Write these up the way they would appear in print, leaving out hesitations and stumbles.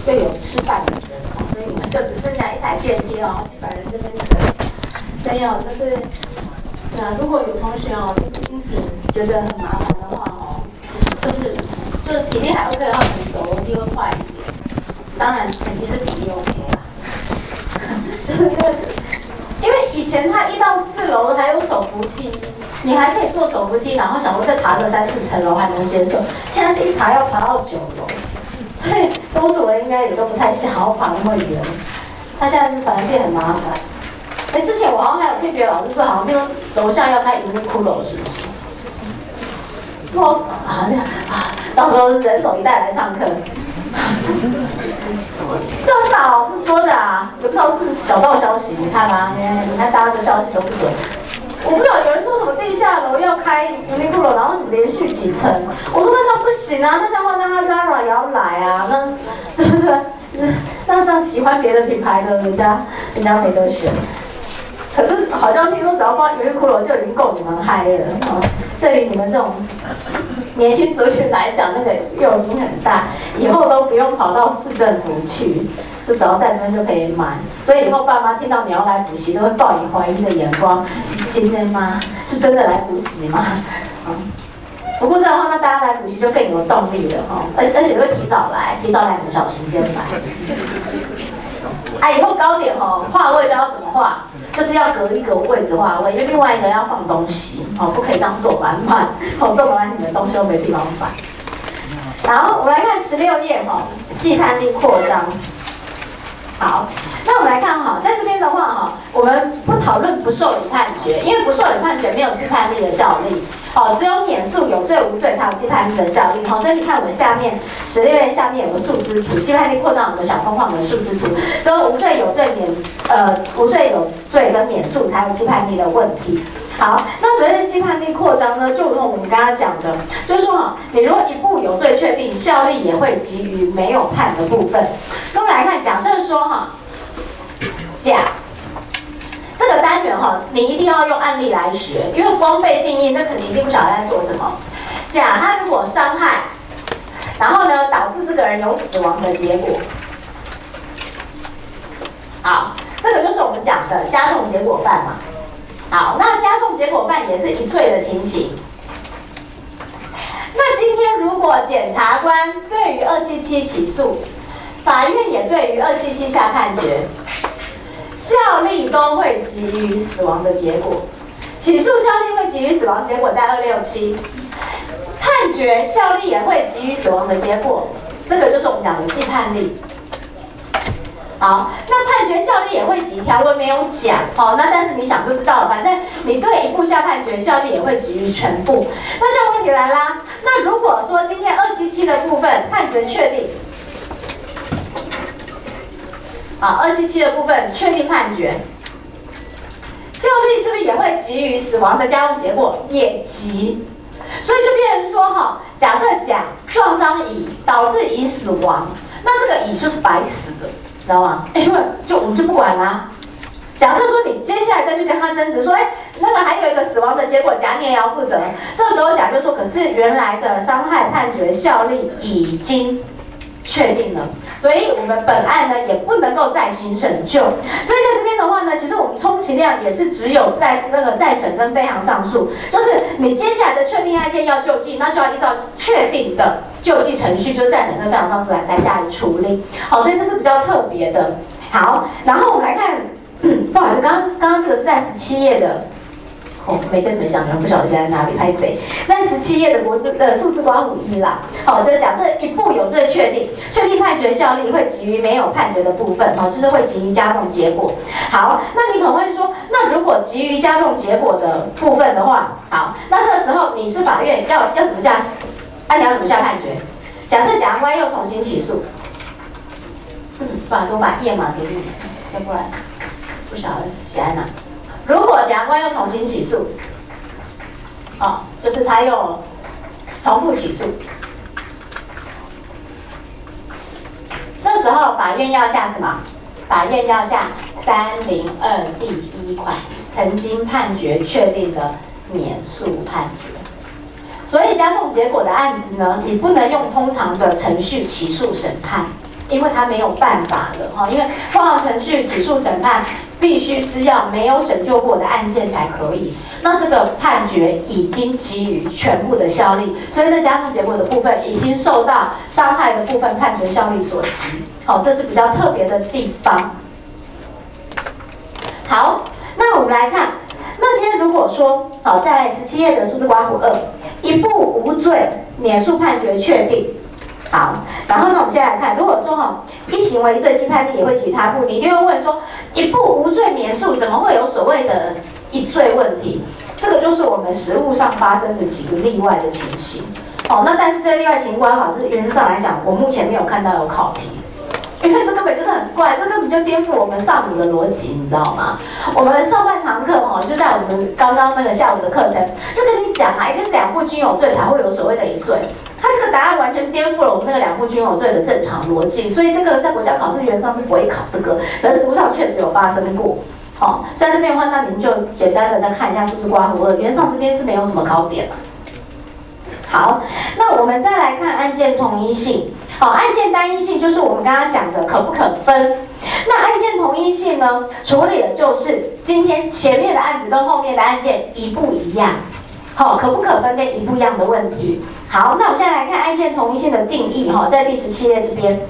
又有吃饭的人，所以你们就只剩下一台电梯哦，基本人这边可以。所以哦，就是如果有同学哦，就是因此觉得很麻烦的话哦，就是体力还 OK 的话，可能走楼梯会快一点。当然前提是体力 OK 啦。就是因为以前他1到4楼还有手扶梯，你还可以坐手扶梯，然后想说再爬个3、4层楼还能接受。现在是一爬要爬到9楼，所以多数人应该也都不太想要爬那么远。他现在是反而变很麻烦。之前我好像还有听别的老师说，好像听说楼下要开Uniqlo是不是？到时候人手一袋来上课。这是哪老师说的啊？也不知道是小道消息，你看吧，你看大家的消息都不准。我不知道有人说什么地下楼要开Uniqlo，然后什么连续几层，我说那这样不行啊，那这样的话那 Zara 也要来啊，那对不对？那这样喜欢别的品牌的人家没得选。可是好像听说只要放Uniqlo就已经够你们嗨了啊！对于你们这种年轻族群来讲，那个诱因很大，以后都不用跑到市政府去，就只要在这边就可以买。所以以后爸妈听到你要来补习，都会报以怀疑的眼光：是真的吗？是真的来补习吗？不过这样的话，那大家来补习就更有动力了哈，而且会提早来2个小时先来。以后高点划位都要怎么画？就是要隔一个位置划位，因为另外一个要放东西，不可以当坐满满，坐满满你的东西都没地方摆。好，我们来看16页计判力扩张。好，那我们来看在这边的话我们不讨论不受理判决，因为不受理判决没有计判力的效力。只有免诉有罪无罪才有计判力的效力。所以你看我们下面16页下面有个树枝图，计判力扩张有个小方框的树枝图，只有无罪有罪无罪有罪跟免诉才有计判力的问题。好，那所谓的计判力扩张呢，就如同我们刚刚讲的，就是说你如果一步有罪确定，效力也会给予没有判的部分。那我们来看，假设说甲这个单元你一定要用案例来学，因为光背定义，那肯定一定不晓得在做什么。甲他如果伤害，然后呢导致这个人有死亡的结果，好，这个就是我们讲的加重结果犯嘛。好，那加重结果犯也是一罪的情形。那今天如果检察官对于277起诉，法院也对于277下判决，效力都会给予死亡的结果。起诉效力会给予死亡结果在267，判决效力也会给予死亡的结果，这个就是我们讲的计判力。好，那判决效力也会给，条文没有讲，那但是你想就知道了，反正你对一部下判决，效力也会给予全部。那现在问题来啦，那如果说今天277的部分判决确定，277的部分确定判决，效力是不是也会给予死亡的加重结果？也给，所以就变成说假设甲撞伤乙导致乙死亡，那这个乙就是白死的。知道吗？因为我们就不管啦。假设说你接下来再去跟他争执说，那个还有一个死亡的结果，甲你也要负责。这个时候甲就说，可是原来的伤害判决效力已经确定了，所以我们本案呢也不能够再行审究。所以在这边的话呢，其实我们充其量也是只有在那个再审跟非常上诉，就是你接下来的确定案件要救济，那就要依照确定的救济程序，就是再审跟非常上诉来加以处理。好，所以这是比较特别的。好，然后我们来看，不好意思，刚刚这个是在17页的。没跟你们讲，你们不晓得现在哪里拍谁？在17页的数字刮51啦。好，就是假设一步有罪确定，确定判决效力会给予没有判决的部分，就是会给予加重结果。好，那你可能会说，那如果给予加重结果的部分的话，好，那这时候你是法院要怎么下？你要怎么下判决？假设检察官又重新起诉，不好意思，我把页码给你，要不然不晓得写在哪。如果检察官又重新起诉，就是他又重复起诉，这时候法院要下什么？法院要下302第1款曾经判决确定的免诉判决。所以加重结果的案子呢，你不能用通常的程序起诉审判， 因为他没有办法了哈，因为通常程序起诉审判必须是要没有审究过的案件才可以。那这个判决已经给予全部的效力，所以在加重结果的部分已经受到伤害的部分判决效力所及。好，这是比较特别的地方。好，那我们来看，那今天如果说好，再来17页的数字刮胡2，一部无罪，免诉判决确定。好，然后呢，我们先来看，如果说一行为罪，其判定也会其他部，你一定会问说，一部无罪免诉，怎么会有所谓的一罪问题？这个就是我们实务上发生的几个例外的情形。那但是这例外情况考试原则上来讲，我目前没有看到有考题。因为这根本就是很怪，这根本就颠覆我们上午的逻辑，你知道吗？我们上半堂课就在我们刚刚那个下午的课程，就跟你讲一定是两部均有罪才会有所谓的一罪。它这个答案完全颠覆了我们那个两部均有罪的正常逻辑，所以这个在国家考试原则上是不会考这个，可是实务上确实有发生过。所以这边的话，那您就简单的再看一下数字刮胡2，原则上这边是没有什么考点了。好，那我们再来看案件同一性。案件单一性就是我们刚刚讲的可不可分。那案件同一性呢，处理的就是今天前面的案子跟后面的案件一不一样，可不可分跟一不一样的问题。好，那我们现在来看案件同一性的定义，在第17页这边。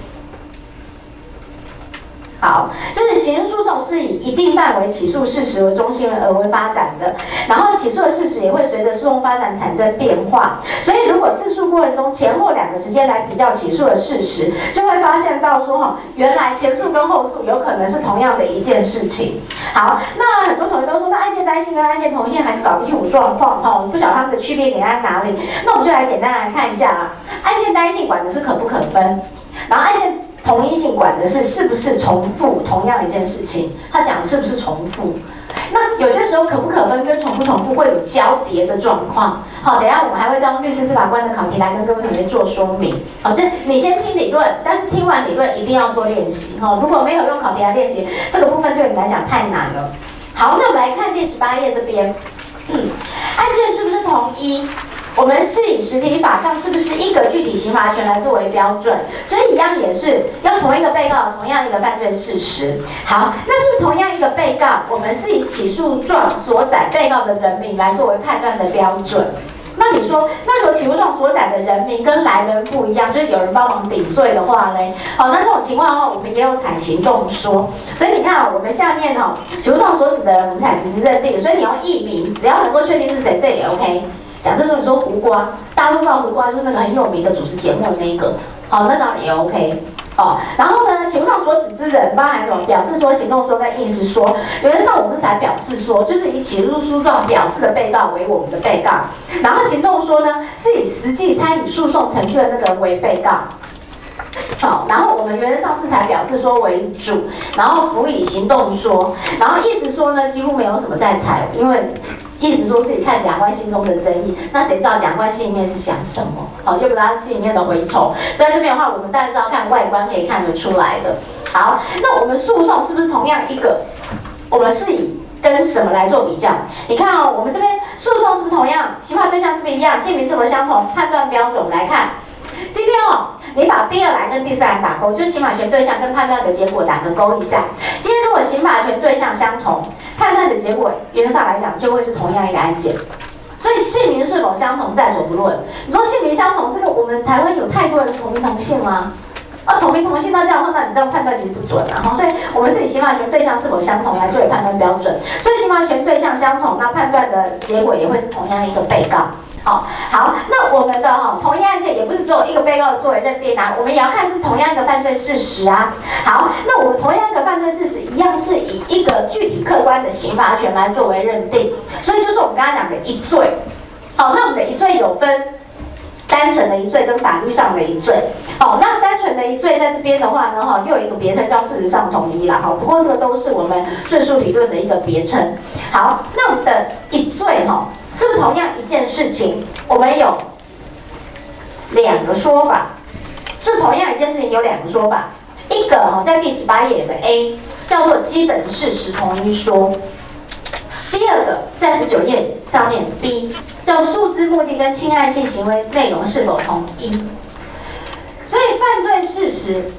好，就是刑事诉讼是以一定范围起诉事实为中心而为发展的，然后起诉的事实也会随着诉讼发展产生变化，所以如果自诉过程中前后2个时间来比较起诉的事实，就会发现到说原来前诉跟后诉有可能是同样的一件事情。好，那很多同学都说，那案件单一性跟案件同一性还是搞不清楚状况，不晓得它们的区别点在哪里。那我们就来简单来看一下案件单一性管的是可不可分，然后案件同一性管的是不是重复同样一件事情，它讲是不是重复。那有些时候可不可分跟重不重复会有交叠的状况。好，等一下我们还会再用律师司法官的考题来跟各位同学做说明。好，就是你先听理论，但是听完理论一定要做练习。如果没有用考题来练习，这个部分对你来讲太难了。好，那我们来看第18页这边，案件是不是同一？我们是以实体法上是不是一个具体刑罚权来作为标准，所以一样也是要同一个被告，同样一个犯罪事实。好，那是同样一个被告，我们是以起诉状所载被告的人名来作为判断的标准。那你说，那如果起诉状所载的人名跟来的人不一样，就是有人帮忙顶罪的话嘞，好，那这种情况的话，我们也有采行动说。所以你看我们下面起诉状所指的人，我们采实质认定，所以你用艺名，只要能够确定是谁，这也 OK。假设你说胡瓜，大家都知道胡瓜就是那个很有名的主持节目的那一个，那这样也 OK。然后呢，起诉状所指之人包含什么？表示说、行动说跟意思说。原则上我们是采表示说，就是以起诉书状表示的被告为我们的被告，然后行动说呢，是以实际参与诉讼程序的那个人为被告。好，然后我们原则上是采表示说为主，然后辅以行动说，然后意思说呢，几乎没有什么在采，因为意思说是你看检察官心中的争议，那谁知道检察官心里面是想什么？好，又不知道他心里面的蛔虫。所以这边的话，我们当然是要看外观可以看得出来的。好，那我们诉讼是不是同样一个？我们是以跟什么来做比较？你看我们这边诉讼是不是同样？刑法对象是不是一样？姓名是否相同？判断标准我们来看。今天你把第2栏跟第3栏打勾，就是刑法权对象跟判断的结果打个勾一下。今天如果刑法权对象相同，判断的结果原则上来讲就会是同样一个案件。所以姓名是否相同在所不论。你说姓名相同，这个我们台湾有太多人同名同姓吗？同名同姓，那这样的话，那你这样判断其实不准啊。所以我们是以刑法权对象是否相同来作为判断标准。所以刑法权对象相同，那判断的结果也会是同样一个被告。好，那我们的同一案件也不是只有一个被告作为认定啊，我们也要看是同样一个犯罪事实啊。好，那我们同样一个犯罪事实一样是以一个具体客观的刑罚权来作为认定，所以就是我们刚刚讲的一罪。好，那我们的一罪有分单纯的一罪跟法律上的一罪。那单纯的一罪在这边的话呢，又有一个别称叫事实上同一啦。不过这个都是我们论述理论的一个别称。好，那我们的一罪是不是同样一件事情？我们有2个说法，是同样一件事情有2个说法。一个在第18页有个 A， 叫做基本事实同一说。第2个在19页上面 B， 叫诉之目的跟侵害性行为内容是否同一。所以犯罪事实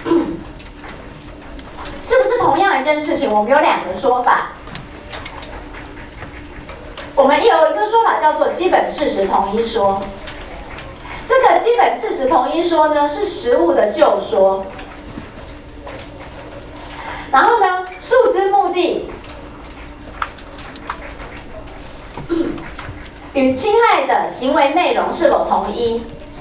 是不是同样一件事情？我们有两个说法。我们有一个说法叫做基本事实同一说。这个基本事实同一说呢，是实务的旧说。然后呢，诉之目的与侵害的行为内容是否同一？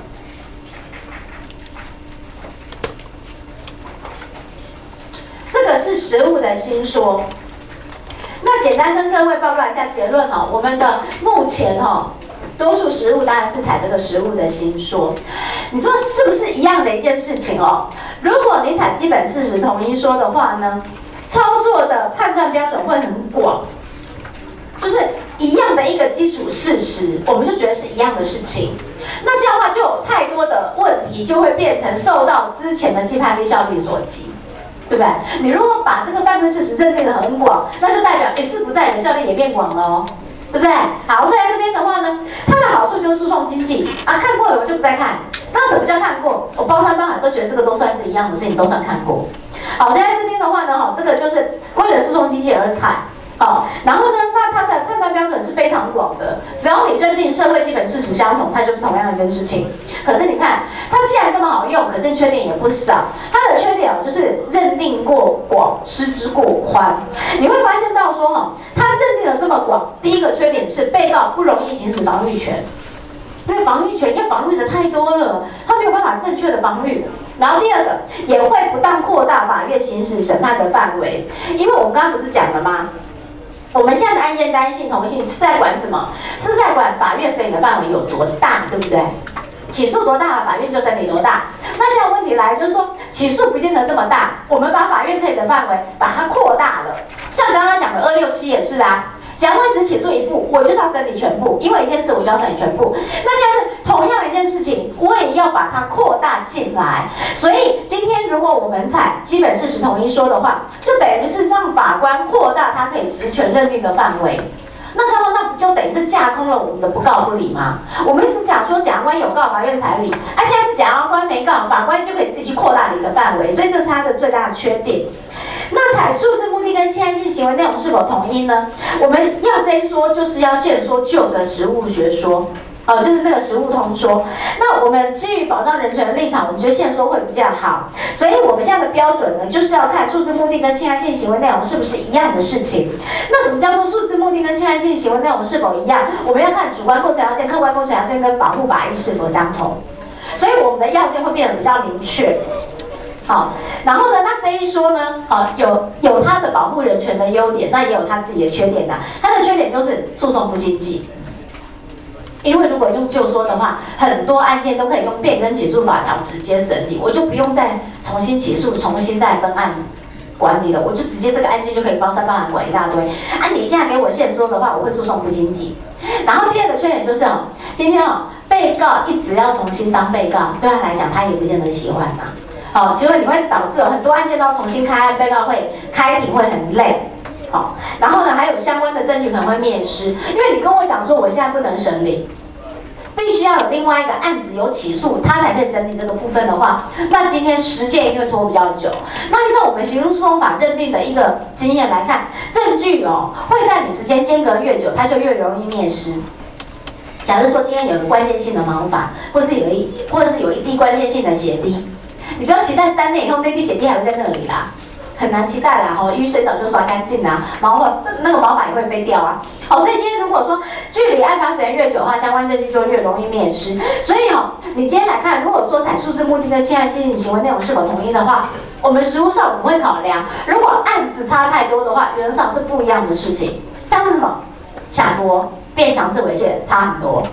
这个是实务的新说。那简单跟各位报告一下结论哦，我们的目前哦，多数实务当然是采这个实务的新说。你说是不是一样的一件事情哦？如果你采基本事实同一说的话呢，操作的判断标准会很广，就是一样的一个基础事实，我们就觉得是一样的事情。那这样的话，就有太多的问题就会变成受到之前的既判力效力所及。对不对？你如果把这个犯罪事实认定的很广，那就代表一事不在，你的效力也变广了哦，对不对？好，所以在这边的话呢，它的好处就是诉讼经济啊，看过了我就不再看。那什么叫看过？我包山包海都觉得这个都算是一样的事情，都算看过。好，所以在这边的话呢，这个就是为了诉讼经济而采。好，然后呢，那它的判断标准是非常广的，只要你认定社会基本事实相同，它就是同样一件事情。可是你看，它既然这么好用，可是缺点也不少。它的缺点就是认定过广，失之过宽。你会发现到说它认定的这么广，第一个缺点是被告不容易行使防御权，因为防御权要防御的太多了，他没有办法正确的防御。然后第二个也会不当扩大法院行使审判的范围，因为我们刚刚不是讲了吗？我们现在的案件单一性、同一性是在管什么？是在管法院审理的范围有多大，对不对？起诉多大，法院就审理多大。那现在问题来就是说，起诉不见得这么大，我们把法院可以的范围把它扩大了。像刚刚讲的267也是啊。检察官只起诉一部，我就是要审理全部，因为一件事我就要审理全部。那现在是同样一件事情，我也要把它扩大进来。所以今天如果我们采基本事实同一说的话，就等于是让法官扩大他可以职权认定的范围。那这样那不就等于是架空了我们的不告不理吗？我们一直讲说检察官有告，法院才理，现在是检察官没告，法官就可以自己去扩大你的范围，所以这是它的最大的缺点。那采诉之目的跟侵害性行为内容是否同一呢？我们要这一说，就是要先说旧的实务学说，就是那个实务通说。那我们基于保障人权的立场，我们觉得现说会比较好，所以我们现在的标准呢，就是要看诉之目的跟侵害性行为内容是不是一样的事情。那什么叫做诉之目的跟侵害性行为内容是否一样？我们要看主观构成要件、客观构成要件跟保护法益是否相同，所以我们的要件会变得比较明确。好，然后呢，那这一说呢，有它的保护人权的优点，那也有它自己的缺点呐。它的缺点就是诉讼不经济，因为如果用旧说的话，很多案件都可以用变更起诉法条直接审理，我就不用再重新起诉、重新再分案管理了，我就直接这个案件就可以包山包海管一大堆。你现在给我现说的话，我会诉讼不经济。然后第二个缺点就是今天被告一直要重新当被告，对他来讲他也不见得喜欢嘛。结果你会导致很多案件都要重新开案，被告会开庭会很累。然后呢，还有相关的证据可能会灭失，因为你跟我讲说我现在不能审理，必须要有另外一个案子有起诉，他才可以审理这个部分的话，那今天时间一定会拖比较久。那依照我们刑事诉讼法认定的一个经验来看，证据会在你时间间隔越久，它就越容易灭失。假如说今天有个关键性的毛发，或是有一滴关键性的血滴。你不要期待3年以后那滴血滴还会在那里啦，很难期待啦因为水早就刷干净啦，那个毛发也会飞掉啊。所以今天如果说距离案发时间越久的话，相关证据就越容易灭失。所以你今天来看，如果说采诉之目的跟侵害性行为内容是否同一的话，我们实务上我们会考量，如果案子差太多的话，原则上是不一样的事情。像是什么抢夺变强制猥亵差很多。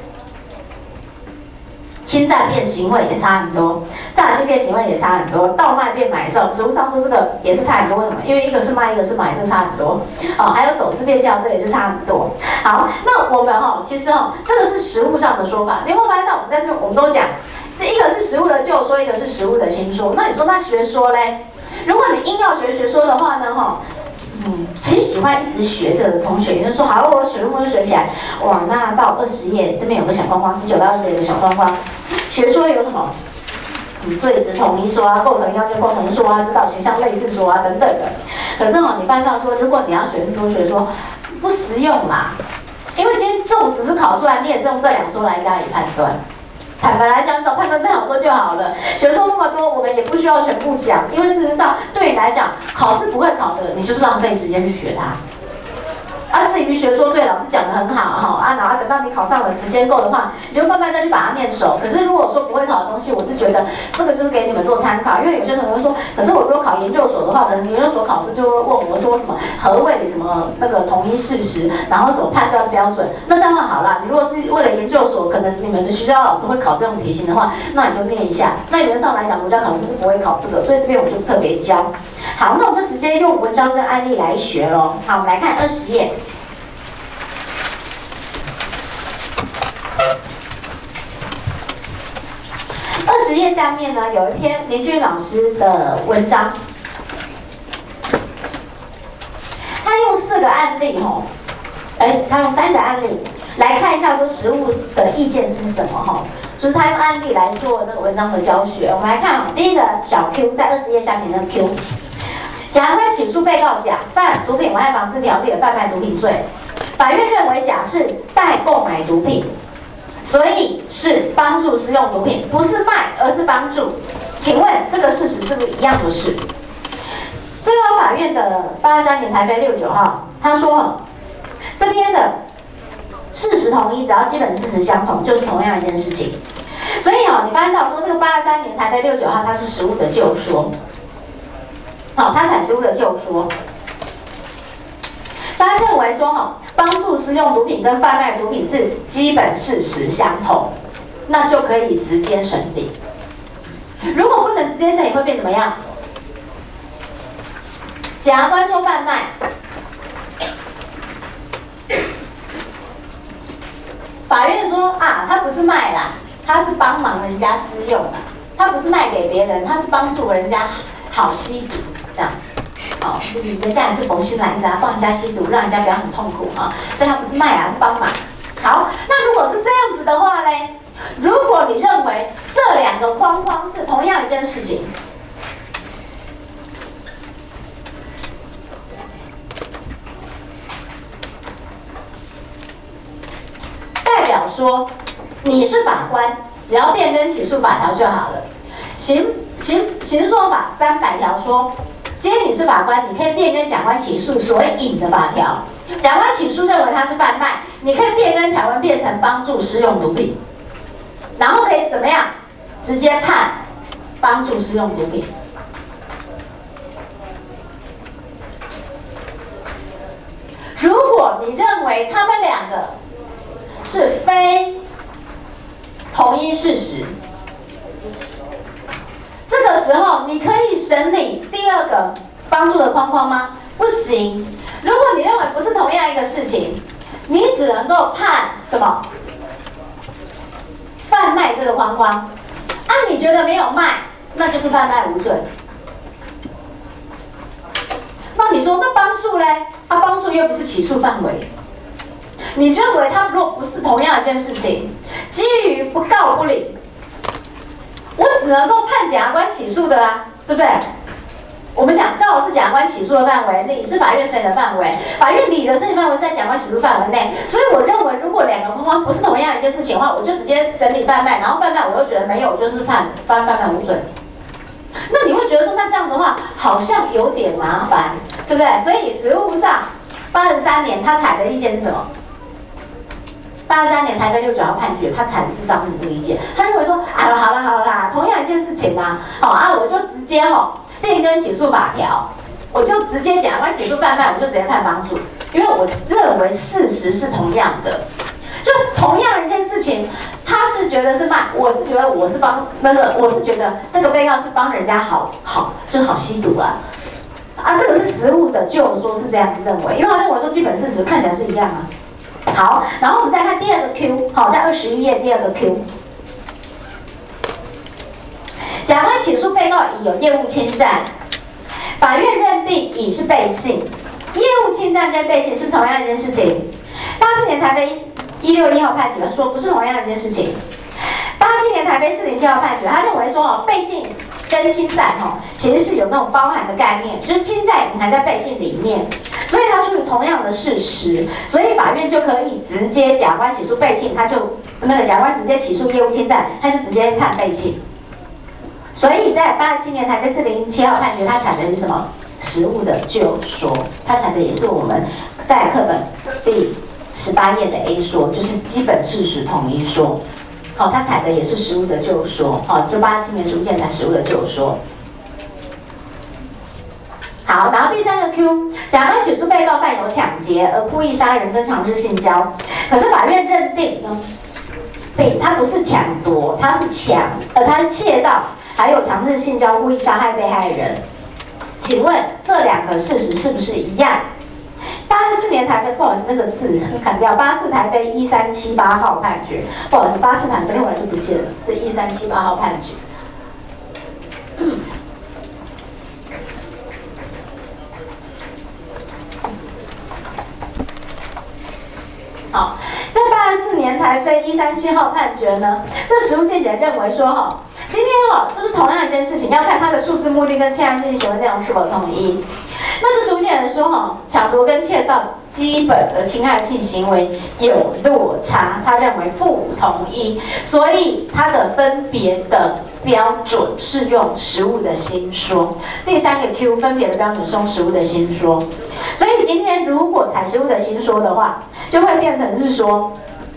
侵占变行为也差很多，诈欺变行为也差很多，盗卖变买受，实务上说这个也是差很多。为什么？因为一个是卖，一个是买，这差很多。还有走私变销，这也是差很多。好，那我们其实这个是实务上的说法。你有没有发现到我们在这我们都讲，这一个是实务的旧说，一个是实务的新说。那你说那学说嘞？如果你硬要学学说的话呢，很喜欢一直学的同学，就说好，我学论文学起来，哇，那到20页这边有个小框框，19到20页有个小框框。学说有什么？ 罪执同一说啊，构成要件共同说啊，指导形象类似说啊等等的。可是你发现到说，如果你要学多学说，不实用啦，因为今天纵使是考出来，你也是用这两说来加以判断。坦白来讲，找判断这两说就好了。学说那么多，我们也不需要全部讲，因为事实上对你来讲，考试不会考的，你就是浪费时间去学它。至于学说对老师讲得很好然后等到你考上了时间够的话，你就慢慢再去把它念熟。可是如果说不会考的东西，我是觉得这个就是给你们做参考，因为有些同学说，可是我如果考研究所的话，可能研究所考试就会问我说什么何谓什么那个统一事实，然后什么判断标准。那这样的话好啦，你如果是为了研究所，可能你们的学校老师会考这种题型的话，那你就练一下。那原则上来讲，国家考试是不会考这个，所以这边我就特别教。好，那我们就直接用文章跟案例来学咯。好，我们来看20页。20页下面呢，有一篇林俊老师的文章，他用4个案例他用3个案例来看一下说实务的意见是什么就是他用案例来做那个文章的教学。我们来看第一个小 Q， 在20页下面的 Q， 检察官起诉被告甲犯毒品危害防治条例的贩卖毒品罪，法院认为甲是代购买毒品。所以是帮助施用毒品，不是卖，而是帮助。请问这个事实是不是一样的事？最高法院的83年台北69号，他说这边的事实统一，只要基本事实相同，就是同样一件事情。所以你发现到说这个83年台北69号，它是实务的旧说，它采实务的旧说。他认为说帮助施用毒品跟贩卖毒品是基本事实相同，那就可以直接审理。如果不能直接审理，会变怎么样？检察官说贩卖，法院说他不是卖啦，他是帮忙人家施用啦，他不是卖给别人，他是帮助人家好吸毒这样。就是人家也是佛心来着，帮人家吸毒，让人家不要很痛苦所以他不是卖是帮忙。好，那如果是这样子的话呢？如果你认为这2个框框是同样一件事情，代表说你是法官，只要变更起诉法条就好了。刑诉法300条说。今天你是法官，你可以变更甲官起诉所引的法条。甲官起诉认为他是贩卖，你可以变更条文变成帮助施用毒品，然后可以怎么样？直接判帮助施用毒品。如果你认为他们2个是非同一事实，这个时候你可以审理第2个帮助的框框吗？不行。如果你认为不是同样一个事情，你只能够判什么？贩卖这个框框。你觉得没有卖，那就是贩卖无罪。那你说那帮助呢？帮助又不是起诉范围。你认为他如果不是同样一件事情，基于不告不理，我只能够判检察官起诉的啦，对不对？我们讲告是检察官起诉的范围，理是法院审理的范围，法院理的审理范围是在检察官起诉范围内，所以我认为如果2个框框不是同样一件事情的话，我就直接审理贩卖，然后贩卖我又觉得没有，就是判贩卖无罪。那你会觉得说，那这样的话好像有点麻烦，对不对？所以实务上83年他采的意见是什么？83年台北69号判决，他采的是上次这个意见，他认为说，好了啦，同样一件事情我就直接变更起诉法条，我就直接检察官起诉贩卖，我就直接判帮助，因为我认为事实是同样的，就同样一件事情，他是觉得是卖，我是觉得我是帮我是觉得这个被告是帮人家就是好吸毒这个是实务的，就说是这样子认为，因为他认为说基本事实看起来是一样好，然后我们再看第2个 Q， 在21页第2个 Q。检察官起诉被告乙有业务侵占，法院认定乙是被信，业务侵占跟被信是同样一件事情。84年台北161号判决说不是同样一件事情。87年台非407号判决，他认为说哦，背信跟侵占哦，其实是有那种包含的概念，就是侵占隐含在背信里面，所以它属于同样的事实，所以法院就可以直接甲官起诉背信，他就那个甲官直接起诉业务侵占，他就直接判背信。所以在87年台非407号判决，它采的是什么？实务的就说，它采的也是我们在课本第18页的 A 说，就是基本事实统一说。哦，它采的也是实务的就说，哦，就87年实务建材实务的就说。好，然后第3个 Q， 甲官起诉被告犯有抢劫而故意杀人跟强制性交，可是法院认定呢，他不是抢夺，他是他是窃盗，还有强制性交、故意杀害被害人。请问这2个事实是不是一样？84年台非，不好意思，那个字砍掉。84台非1378号判决，不好意思，84台非后来就不见了，这1378号判决。好，在84年台非137号判决呢，这实务见解认为说哈，今天是不是同样一件事情，要看它的数字目的跟侵害性行为内容是否统一。那这实务见解说抢夺跟窃盗基本的侵害性行为有落差，他认为不统一，所以它的分别的标准是用实务的新说。第3个 Q 分别的标准是用实务的新说，所以今天如果采实务的新说的话，就会变成是说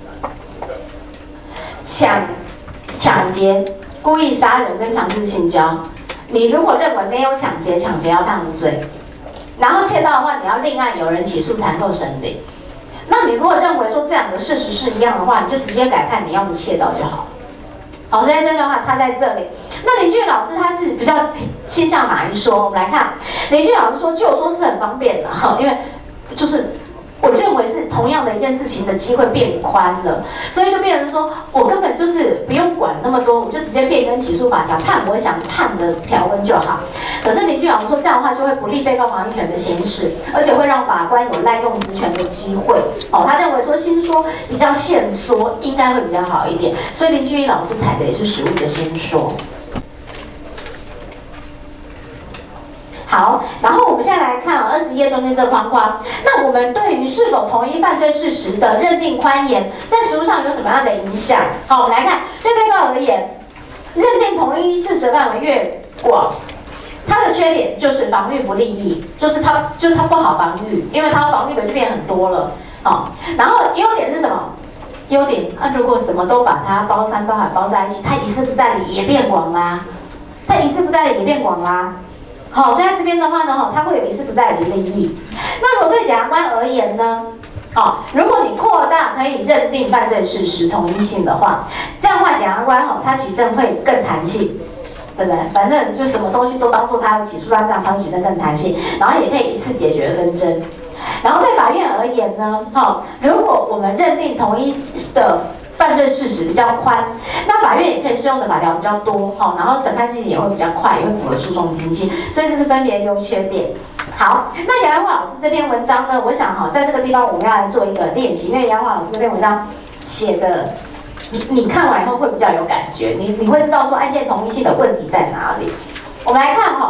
抢劫、故意杀人跟强制性交，你如果认为没有抢劫，抢劫要判无罪。然后窃盗的话，你要另案有人起诉才能够审理。那你如果认为说这2个事实是一样的话，你就直接改判你要不窃盗就好。好，所以这句话差在这里。那林俊老师他是比较倾向哪一说？我们来看，林俊老师说就说是很方便的哈，因为就是我认为是同样的一件事情的机会变宽了，所以就变成说我根本就是不用管那么多，我就直接变更起诉法条，判我想判的条文就好。可是林俊老师说这样的话就会不利被告防御权的行使，而且会让法官有滥用职权的机会。哦，他认为说新说比较限缩，应该会比较好一点，所以林俊义老师采的也是实务的新说。好，然后我们现在来看20页中间这个框框。那我们对于是否同一犯罪事实的认定宽严，在实务上有什么样的影响？好，我们来看，对被告而言，认定同一事实范围越广，它的缺点就是防御不利益，就是它不好防御，因为它防御的就变很多了。哦，然后优点是什么？优点如果什么都把它包山包海包在一起，它一事不在理也变广啦，它一事不在理也变广啦。好，所以在这边的话呢，它会有一事不在理的利益。那如果对检察官而言呢，如果你扩大可以认定犯罪事实同一性的话，这样的话检察官他举证会更弹性，对不对？反正就什么东西都当做他要起诉他，这样他会举证更弹性，然后也可以一次解决纷争。然后对法院而言呢，如果我们认定同一的犯罪事实比较宽，那法院也可以适用的法条比较多，然后审判进行也会比较快，也会符合诉讼经济，所以这是分别优缺点。好，那杨安华老师这篇文章呢，我想在这个地方我们要来做一个练习，因为杨安华老师这篇文章写的，你看完以后会比较有感觉，你会知道说案件同一性的问题在哪里。我们来看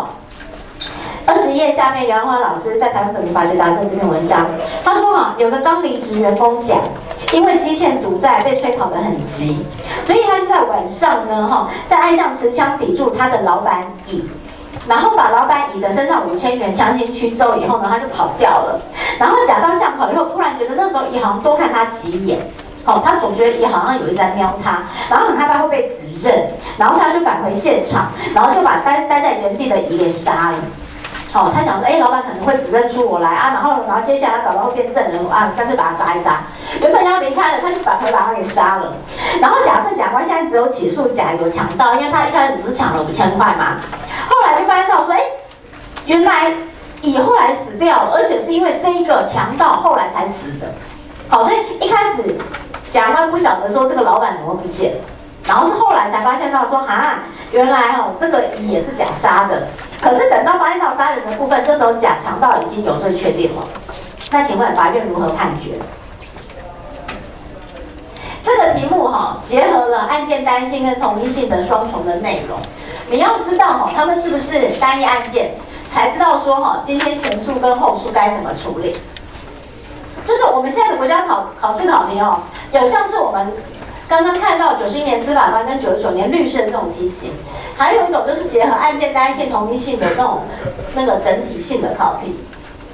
20页下面，杨安华老师在台湾本民法学杂志这篇文章，他说有个刚离职员工讲，因为积欠赌债被催讨得很急，所以他在晚上呢，在岸上持枪抵住他的老板乙，然后把老板乙的身上5000元强行驱走以后呢，他就跑掉了。然后假到巷口以后，突然觉得那时候乙好像多看他几眼，他总觉得乙好像有一直在瞄他，然后很害怕会被指认，然后他就返回现场，然后就把待在原地的乙给杀了。他想说，老板可能会指认出我来啊，然后接下来他搞不好会变证人啊，干脆把他杀一杀。原本要离开了，他就把他给杀了。然后假设检察官现在只有起诉甲有强盗，因为他一开始不是抢了5000块嘛，后来就发现到说，原来乙后来死掉了，而且是因为这一个强盗后来才死的。好，所以一开始检察官不晓得说这个老板怎么不见了。然后是后来才发现到说，原来这个乙也是甲杀的。可是等到发现到杀人的部分，这时候甲强盗已经有罪确定了。那请问法院如何判决？这个题目结合了案件单一性跟同一性的双重的内容。你要知道他们是不是单一案件，才知道说今天前述跟后述该怎么处理。就是我们现在的国家考试考题有像是我们刚刚看到91年司法官跟99年律师的这种题型，还有一种就是结合案件单一性、同一性的那个整体性的考题。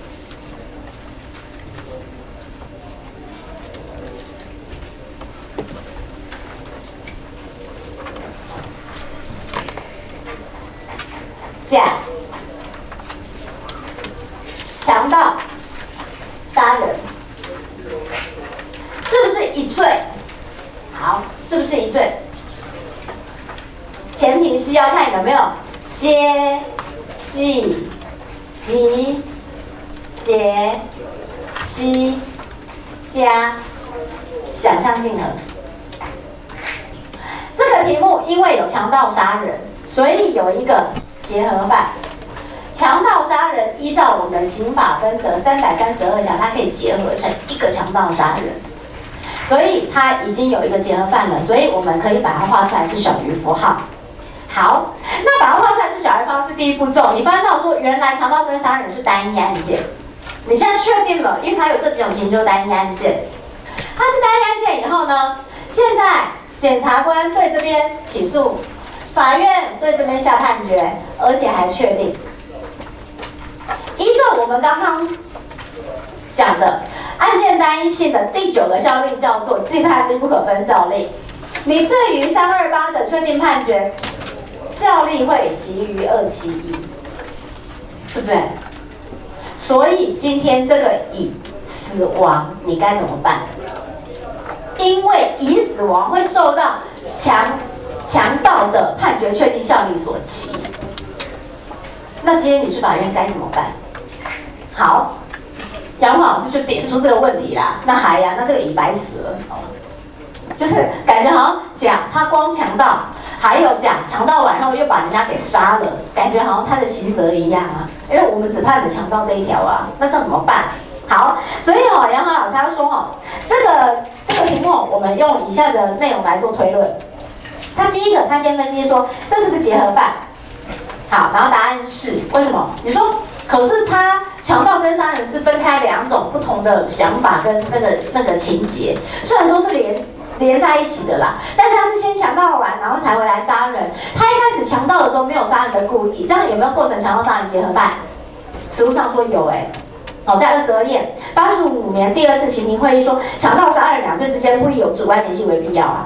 甲强盗、杀人，是不是一罪？好，是不是一罪？前提是要看有没有接、继、集、结、析、加、想象竞合。这个题目因为有强盗杀人，所以有一个结合犯。强盗杀人依照我们的刑法分则332条，它可以结合成一个强盗杀人，所以它已经有一个结合犯了，所以我们可以把它画出来是小于符号。好，那把它画出来是小于符号是第一步骤。你发现到说原来强盗跟杀人是单一案件，你现在确定了，因为它有这几种情形就是单一案件。它是单一案件以后呢，现在检察官对这边起诉，法院对这边下判决，而且还确定。依照我们刚刚讲的案件单一性的第9个效力叫做既判力不可分效力，你对于328的确定判决效力会基于271，对不对？所以今天这个乙死亡你该怎么办？因为乙死亡会受到强盗的判决确定效力所及，那今天你是法院该怎么办？好，杨老师就点出这个问题啦。那还呀，那这个乙白死了，就是感觉好像讲他光强盗，还有讲强盗完后又把人家给杀了，感觉好像他的刑责一样啊。因为我们只判了强盗这一条啊，那这怎么办？好，所以杨老师他说这个题目我们用以下的内容来做推论。他第一个，他先分析说这是不是结合犯？好，然后答案是为什么？你说，可是他强盗跟杀人是分开2种不同的想法跟那个情节，虽然说是连在一起的啦，但是他是先强盗完，然后才回来杀人。他一开始强盗的时候没有杀人的故意，这样有没有构成强盗杀人结合犯？实务上说有在22页85年第2次刑庭会议说，强盗杀人2罪之间不以有主观联系为必要啊。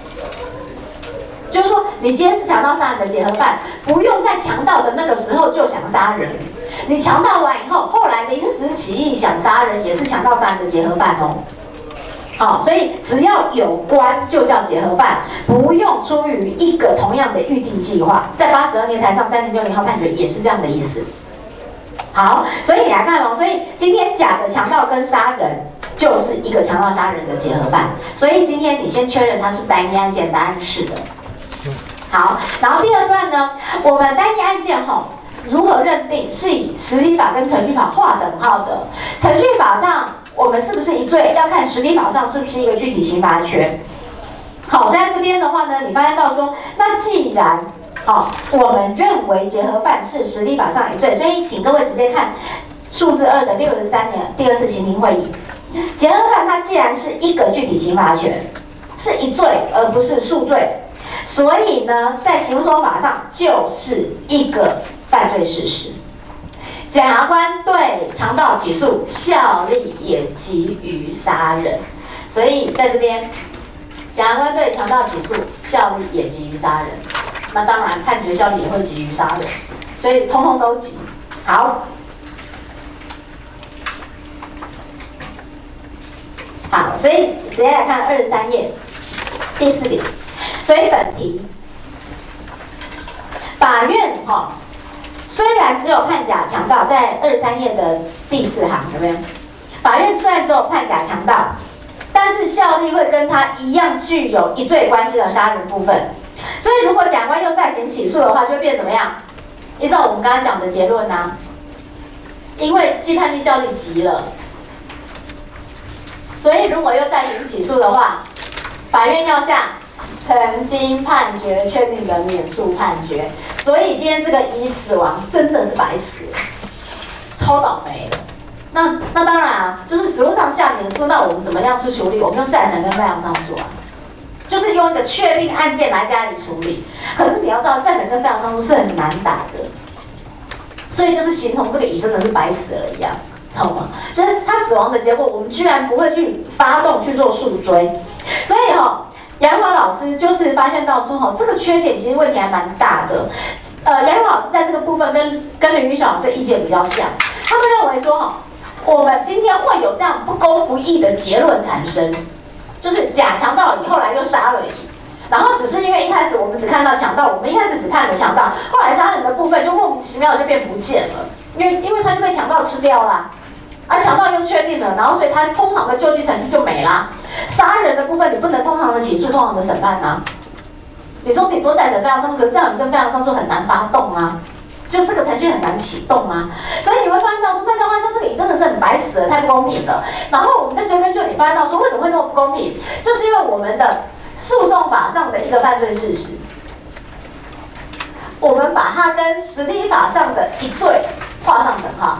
就是说，你今天是强盗杀人的结合犯，不用在强盗的那个时候就想杀人。你强盗完以后，后来临时起意想杀人，也是强盗杀人的结合犯好，所以只要有关就叫结合犯，不用出于一个同样的预定计划。在82年台上3060号判决也是这样的意思。好，所以你来看所以今天甲的强盗跟杀人就是一个强盗杀人的结合犯，所以今天你先确认它是单一案件，答案是的。好，然后第二段呢，我们单一案件如何认定？是以实体法跟程序法划等号的。程序法上我们是不是一罪，要看实体法上是不是一个具体刑罚权。好，在这边的话呢，你发现到说，那既然我们认为结合犯是实体法上一罪，所以请各位直接看数字2的63年第2次刑庭会议。结合犯它既然是一个具体刑罚权，是一罪而不是数罪。所以呢，在刑诉法上就是一个犯罪事实。检察官对强盗起诉效力也基于杀人，所以在这边，检察官对强盗起诉效力也基于杀人，那当然判决效力也会基于杀人，所以通通都基。好，所以直接来看23页第4点。所以本题，法院虽然只有判甲强盗，在23页的第4行有没有？法院虽然只有判甲强盗，但是效力会跟他一样具有一罪关系的杀人部分。所以如果检察官又再行起诉的话，就会变怎么样？依照我们刚刚讲的结论因为既判定效力极了，所以如果又再行起诉的话， 法院要下曾经判决确定的免诉判决。所以今天这个乙死亡真的是白死了，超倒霉的。那当然啊，就是实务上下免诉，那我们怎么样去处理？我们用再审跟非常上诉啊，就是用一个确定案件来加以处理。可是你要知道，再审跟非常上诉是很难打的，所以就是形同这个乙真的是白死了一样，好吗？就是他死亡的结果，我们居然不会去发动去做诉追，所以杨华老师就是发现到说这个缺点其实问题还蛮大的。杨华老师在这个部分跟林玉晓老师的意见比较像，他们认为说我们今天会有这样不公不义的结论产生，就是甲强盗以后来又杀了乙，然后只是因为一开始我们只看到强盗，我们一开始只看了强盗，后来杀人的部分就莫名其妙的就变不见了，因为他就被强盗吃掉啦，强盗又确定了，然后所以他通常的救济程序就没啦。杀人的部分你不能通常的起诉，通常的审判啊。你说顶多再审非常上诉，可是这样跟非常上诉很难发动啊，就这个程序很难启动啊。所以你会发现到说，那这个乙真的是很白死了，太不公平了。然后我们在追根究底发现到说，为什么会那么不公平？就是因为我们的诉讼法上的一个犯罪事实，我们把它跟实体法上的一罪画上等号。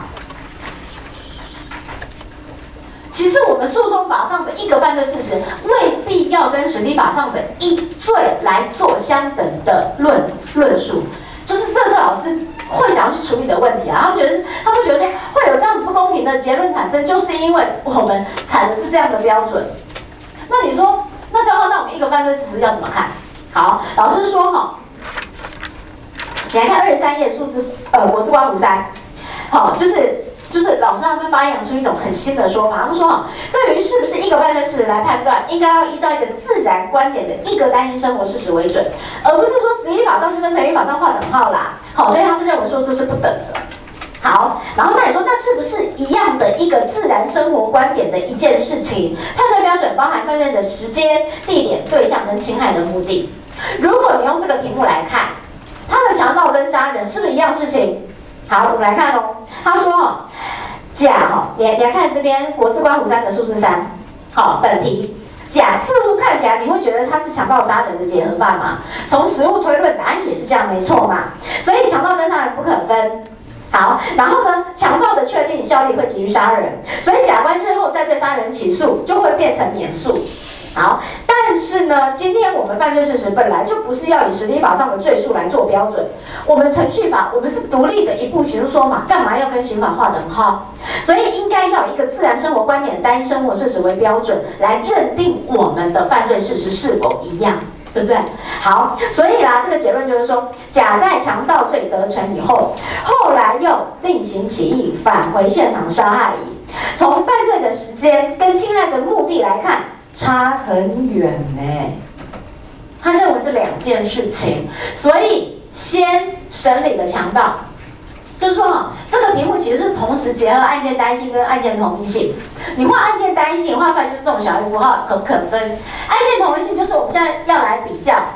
其实我们诉讼法上的一个犯罪事实，未必要跟实体法上的一罪来做相等的论述，就是这是老师会想要去处理的问题啊。他们觉得说会有这样子不公平的结论产生，就是因为我们采的是这样的标准。那你说，那这样的话，那我们一个犯罪事实要怎么看？好，老师说你来看23页数字国字刮胡3，就是老师他们发扬出一种很新的说法，他们说对于是不是一个犯罪事实来判断，应该要依照一个自然观点的一个单一生活事实为准，而不是说实体法上就跟成语法上画等号啦。所以他们认为说这是不等的。好，然后那你说那是不是一样的一个自然生活观点的一件事情？判断标准包含犯罪的时间、地点、对象跟侵害的目的。如果你用这个题目来看，他的强盗跟杀人是不是一样事情？好，我们来看他说甲你来看这边国字刮胡3的数字3，本题甲似乎看起来你会觉得他是强盗杀人的结合犯嘛？从实务推论，答案也是这样，没错嘛。所以强盗跟杀人不可分。好，然后呢，强盗的确定效力会基于杀人，所以甲官日后再对杀人起诉就会变成免诉。好，但是呢，今天我们犯罪事实本来就不是要以实体法上的罪数来做标准，我们程序法我们是独立的一部刑事说法，干嘛要跟刑法画等号？所以应该要以一个自然生活观点、单一生活事实为标准来认定我们的犯罪事实是否一样，对不对？好，所以这个结论就是说，甲在强盗罪得逞以后，后来又另行起义，返回现场杀害乙。从犯罪的时间跟侵害的目的来看，差很远呢。他认为是两件事情，所以先审理了强盗。就是说这个题目其实是同时结合案件单一性跟案件同一性。你画案件单一性画出来就是这种小于符号，可不可分？案件同一性就是我们现在要来比较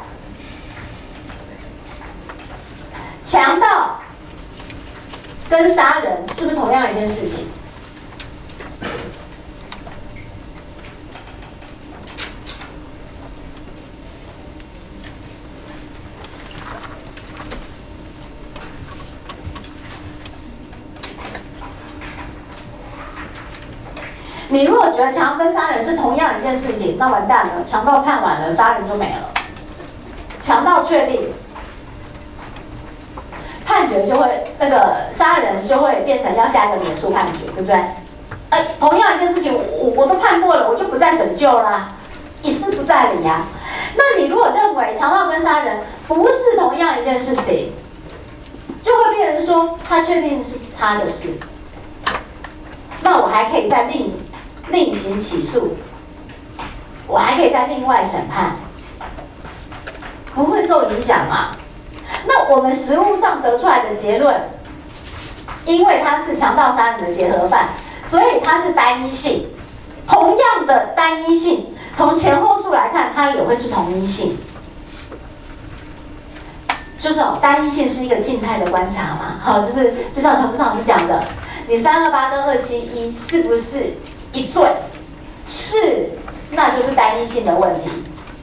强盗跟杀人是不是同样一件事情？你如果觉得强盗跟杀人是同样一件事情，那完蛋了，强盗判完了，杀人就没了。强盗确定，判决就会杀人就会变成要下一个免诉判决，对不对？同样一件事情，我都判过了，我就不再审究啦，一事不再理啊。那你如果认为强盗跟杀人不是同样一件事情，就会变成说他确定是他的事，那我还可以再另行起诉，我还可以再另外审判，不会受影响嘛？那我们实务上得出来的结论，因为它是强盗杀人的结合犯，所以它是单一性。同样的单一性，从前后述来看，它也会是同一性。就是单一性是一个静态的观察嘛，就像陈部长老师讲的，你328跟271是不是一罪？是，那就是单一性的问题。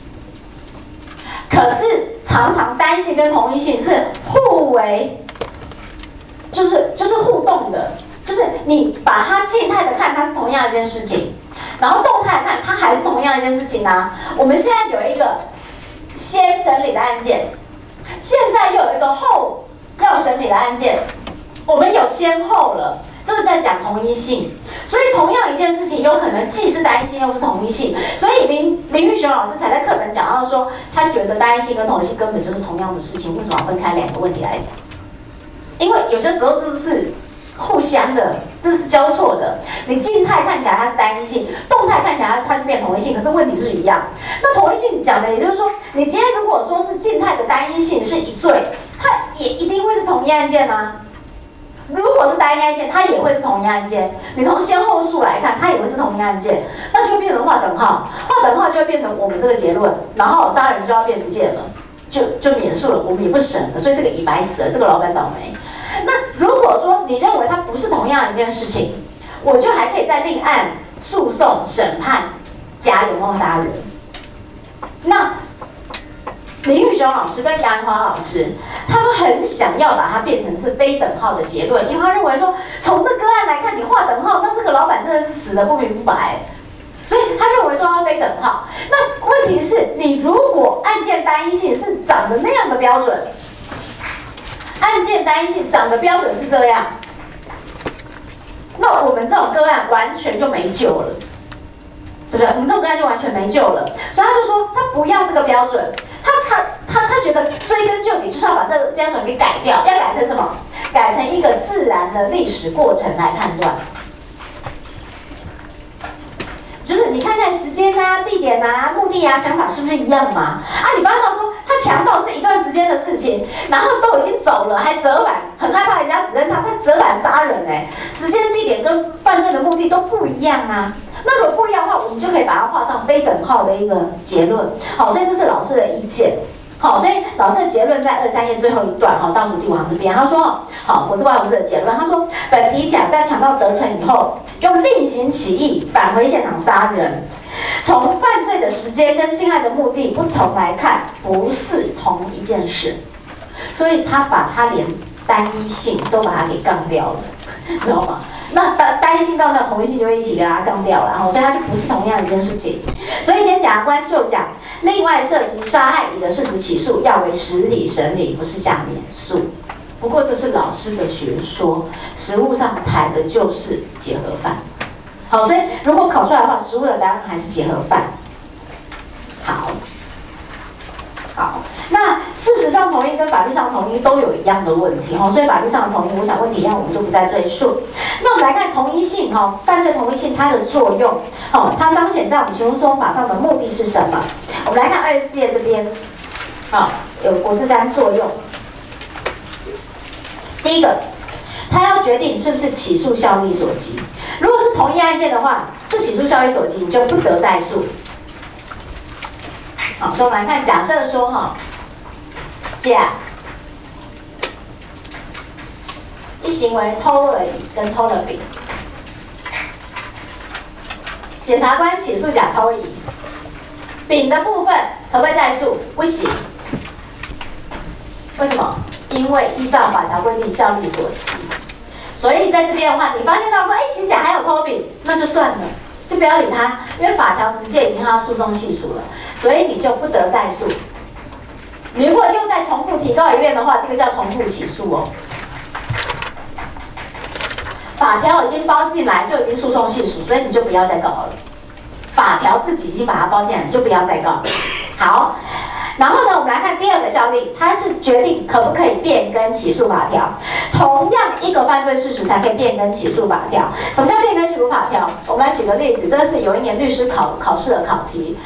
可是常常单一性跟同一性是互为，就是互动的，就是你把它静态的看，它是同样一件事情，然后动态看，它还是同样一件事情啊。我们现在有一个先审理的案件，现在又有一个后要审理的案件，我们有先后了。这是在讲同一性，所以同样一件事情有可能既是单一性又是同一性，所以林玉璇老师才在课本讲到说，他觉得单一性跟同一性根本就是同样的事情，为什么要分开两个问题来讲？因为有些时候这是互相的，这是交错的。你静态看起来它是单一性，动态看起来它就变同一性，可是问题是一样。那同一性讲的也就是说，你今天如果说是静态的单一性是一罪，它也一定会是同一案件啊。如果是单一案件，它也会是同一案件。你从先后数来看，它也会是同一案件，那就会变成画等号，画等号就会变成我们这个结论，然后杀人就要变不见了，就免诉了，我们也不审了，所以这个乙白死了，这个老板倒霉。那如果说你认为它不是同样一件事情，我就还可以再另案诉讼审判甲有没有杀人。那林玉雄老师跟杨云华老师，他们很想要把它变成是非等号的结论，因为他认为说，从这个案来看，你画等号，那这个老板真的是死得不明不白，所以他认为说要非等号。那问题是你如果案件单一性是长得那样的标准，案件单一性长的标准是这样，那我们这种个案完全就没救了，对不对？我们这种个案就完全没救了，所以他就说他不要这个标准。他觉得追根究底就是要把这个标准给改掉，要改成什么？改成一个自然的历史过程来判断。就是你看看时间啊、地点啊、目的啊、想法是不是一样嘛？啊，你不要说他强盗是一段时间的事情，然后都已经走了，还折返，很害怕人家指认他折返杀人哎，时间、地点跟犯罪的目的都不一样啊。那如果不一样的话，我们就可以把它画上非等号的一个结论。好，所以这是老师的意见。好，所以老师的结论在23页最后一段，倒数第5行这边，他说，好，我是外老师的结论，他说，本题甲在强盗得逞以后，用另行起义返回现场杀人，从犯罪的时间跟性爱的目的不同来看，不是同一件事，所以他把他连单一性都把它给杠掉了，知道吗？那单一性到那同一性就会一起给它杠掉了，所以它就不是同样一件事情。所以今天检察官就讲，另外涉及杀害乙的事实起诉要为实体审理，不是下免诉。不过这是老师的学说，实务上采的就是结合犯。好，所以如果考出来的话，实务的答案还是结合犯。好，那事实上同意跟法律上同意都有一样的问题所以法律上的同意，我想问题一样，我们就不再赘述。那我们来看同一性犯罪同一性它的作用它彰显在我们刑事诉讼法上的目的是什么？我们来看24页这边有国字3作用。第一个，他要决定是不是起诉效力所及。如果是同一案件的话，是起诉效力所及，你就不得再诉。好，所以我们来看，假设说甲一行为偷了乙跟偷了丙，检察官起诉甲偷乙，丙的部分可不可以再诉？不行。为什么？因为依照法条规定效力所及。所以在这边的话，你发现到说，其实甲还有偷丙，那就算了，就不要理他，因为法条直接已经要诉讼系数了。所以你就不得再诉。你如果又再重复提告一遍的话，这个叫重复起诉法条已经包进来，就已经诉讼系数，所以你就不要再告了。法条自己已经把它包进来，你就不要再告。好，然后呢，我们来看第二个效力，它是决定可不可以变更起诉法条。同样一个犯罪事实才可以变更起诉法条。什么叫变更起诉法条？我们来举个例子，这个是有一年律师考试的考题。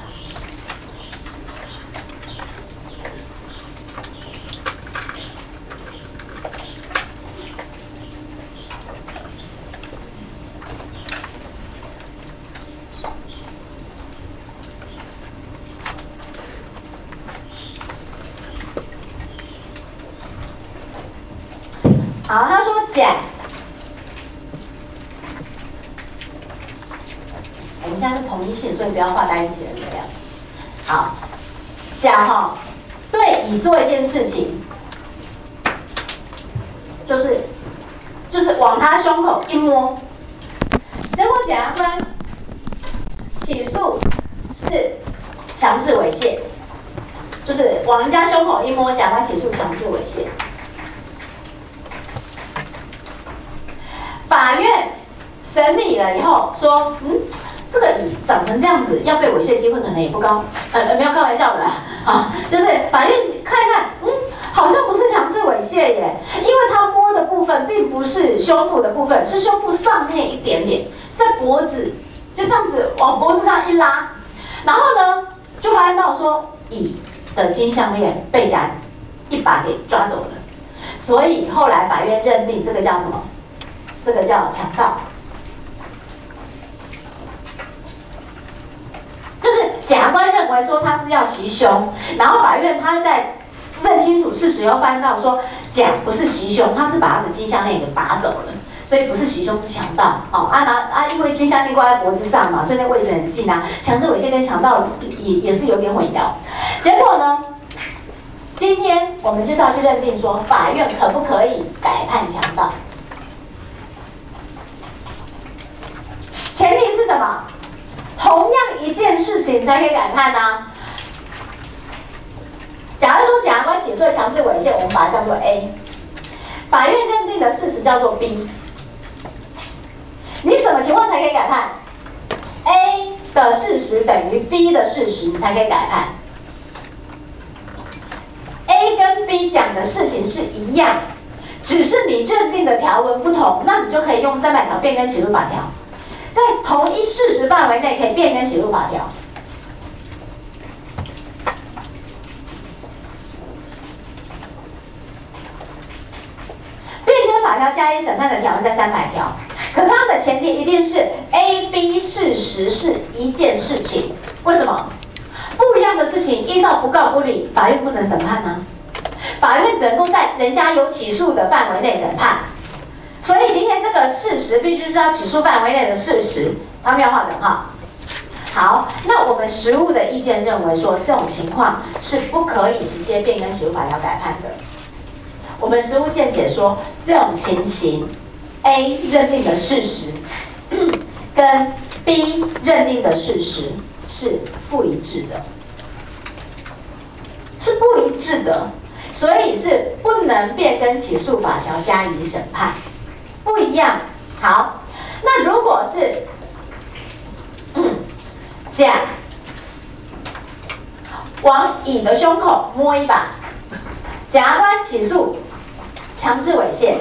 好，他说甲，我们现在是同一性，所以不要画单一体的这样。好，甲对乙做一件事情，就是往他胸口一摸，结果检察官起诉是强制猥亵，就是往人家胸口一摸，检察官起诉强制猥亵。法院审理了以后说，这个乙长成这样子，要被猥亵机会可能也不高，没有开玩笑的啦，啊，就是法院看一看，好像不是强制猥亵耶，因为他摸的部分并不是胸部的部分，是胸部上面一点点，是在脖子，就这样子往脖子上一拉，然后呢，就发现到说乙的金项链被甲一把给抓走了，所以后来法院认定这个叫什么？这个叫强盗。就是检察官认为说他是要袭胸，然后法院他在认清楚事实又发现到说甲不是袭胸，他是把他的金项链给拔走了，所以不是袭胸是强盗。因为金项链挂在脖子上嘛，所以那位置很近啊，强制猥亵跟强盗也是有点混淆。结果呢，今天我们就是要去认定说法院可不可以改判强盗。前提是什么？同样一件事情才可以改判啊。假如说检察官起诉的强制猥亵，我们把它叫做 A， 法院认定的事实叫做 B。你什么情况才可以改判 ？A 的事实等于 B 的事实，你才可以改判。A 跟 B 讲的事情是一样，只是你认定的条文不同，那你就可以用300条变更起诉法条。在同一事实范围内可以变更起诉法条。变更法条加以审判的条文在300条，可是它的前提一定是 A、B 事实是一件事情。为什么？不一样的事情依照不告不理，法院不能审判呢？法院只能够在人家有起诉的范围内审判。所以今天这个事实必须是要起诉范围内的事实，它没有画等号。好，那我们实务的意见认为说，这种情况是不可以直接变更起诉法条改判的。我们实务见解说，这种情形 ，A 认定的事实跟 B 认定的事实是不一致的，是不一致的，所以是不能变更起诉法条加以审判。不一样。好，那如果是甲往乙的胸口摸一把，检察官起诉强制猥亵，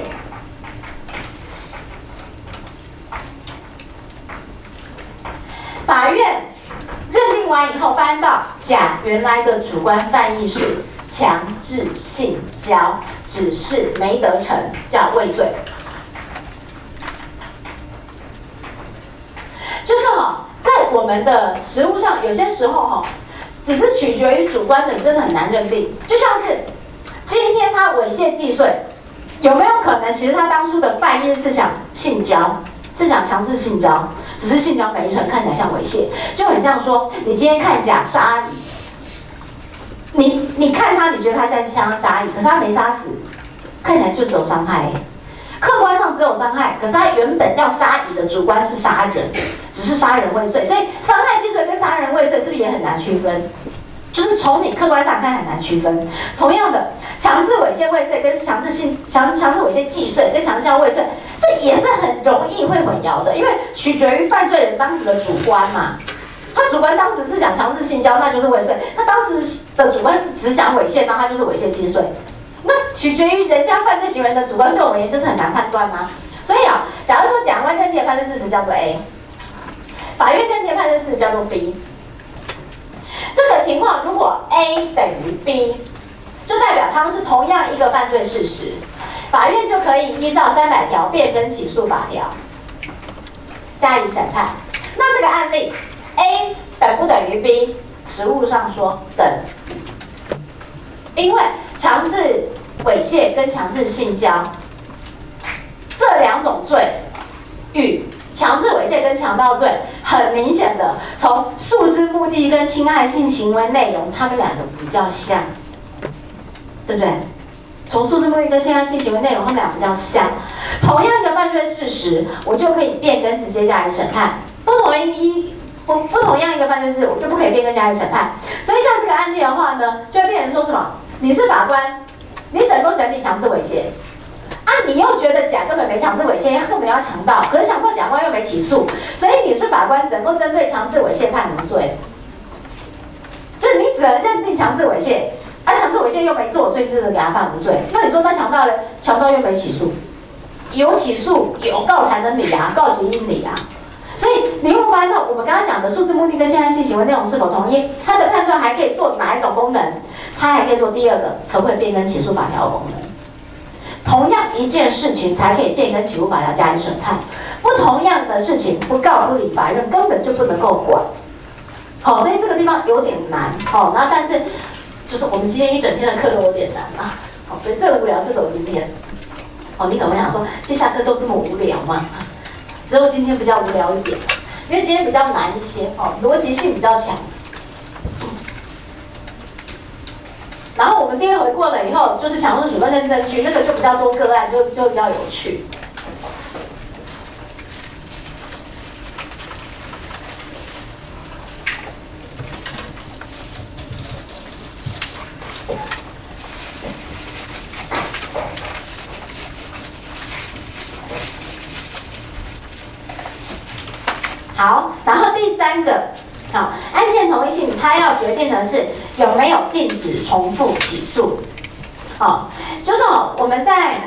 法院认定完以后，发现到甲原来的主观犯意是强制性交，只是没得成，叫未遂。就是在我们的实务上，有些时候只是取决于主观的，真的很难认定。就像是今天他猥亵既遂，有没有可能其实他当初的犯意是想性交，是想强制性交，只是性交没成，看起来像猥亵，就很像说你今天看甲杀乙，你看他，你觉得他像杀乙，可是他没杀死，看起来就只有伤害。客观上只有伤害，可是他原本要杀乙的主观是杀人，只是杀人未遂，所以伤害既遂跟杀人未遂是不是也很难区分？就是从你客观上看很难区分。同样的，强制猥亵未遂跟强制猥亵既遂跟强制性交未遂，这也是很容易会混淆的，因为取决于犯罪人当时的主观嘛。他主观当时是想强制性交，那就是未遂；他当时的主观是只想猥亵，那他就是猥亵既遂。那取决于人家犯罪行为的主观，对我而言就是很难判断啊。所以假如说检察官认定的犯罪事实叫做 A， 法院认定的犯罪事实叫做 B。这个情况如果 A 等于 B， 就代表他们是同样一个犯罪事实，法院就可以依照300条变更起诉法条加以审判。那这个案例 A 等不等于 B？ 实务上说等，因为强制猥亵跟强制性交这两种罪与强制猥亵跟强盗罪，很明显的从诉之目的跟侵害性行为内容，他们两个比较像。 对不对？从诉讼目的跟陷害性行为内容，它们俩比较像。同样一个犯罪事实，我就可以变更直接加以审判；不同样一个犯罪事实，我就不可以变更加以审判。所以像这个案例的话呢，就会变成说什么？你是法官，你只能够审理强制猥亵。啊，你又觉得甲根本没强制猥亵，他根本要强盗，可是强盗甲官又没起诉，所以你是法官，只能够针对强制猥亵判无罪。就是你只能认定强制猥亵，强制猥亵又没做，所以就是给他判无罪。那你说那强盗呢？强盗又没起诉，有起诉有告才能理啊，告即应理啊。所以你会发现到我们刚刚讲的数字目的跟陷害性行为内容是否同一，它的判断还可以做哪一种功能？它还可以做第二个，可不可以变更起诉法条的功能？同样一件事情才可以变更起诉法条加以审判，不同样的事情不告不理，法院根本就不能够管。好，所以这个地方有点难。好，然后但是就是我们今天一整天的课都有点难啊。好，所以最无聊就走今天。哦，你可能会想说，接下课都这么无聊吗？只有今天比较无聊一点，因为今天比较难一些。哦，逻辑性比较强。然后我们第二回过了以后，就是强论主观跟证据，那个就比较多个案，就比较有趣。好，然后第三个。好，案件同一性，它要决定的是有没有禁止重复起诉。就是我们在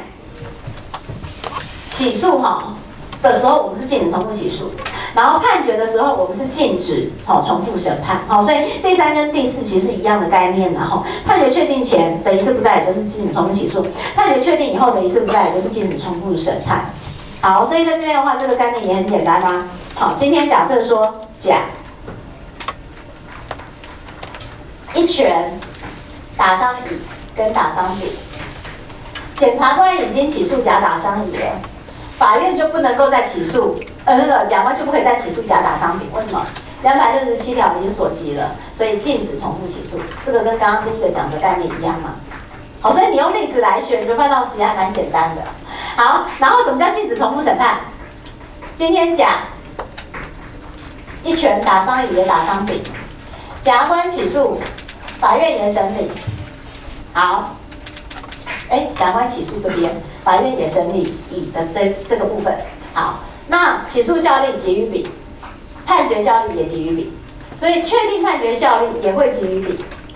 起诉的时候，我们是禁止重复起诉，然后判决的时候，我们是禁止重复审判。所以第三跟第四其实是一样的概念。然后判决确定前的一事不再，也就是禁止重复起诉；判决确定以后的一事不再，也就是禁止重复审判。好，所以在这边的话，这个概念也很简单啊。好，今天假设说甲一拳打伤乙跟打伤丙，检察官已经起诉甲打伤乙了，法院就不能够再起诉，那个甲官就不可以再起诉甲打伤丙，为什么？267条已经所及了，所以禁止重复起诉。这个跟刚刚第一个讲的概念一样嘛。好，所以你用例子来学，你就发现到其实还蛮简单的。好，然后什么叫禁止重复审判？今天甲一拳打伤乙也打伤丙，检察官起诉。法院也审理，好，检察官起诉这边，法院也审理乙的这个部分，好，那起诉效力给予丙，判决效力也给予丙，所以确定判决效力也会给予丙。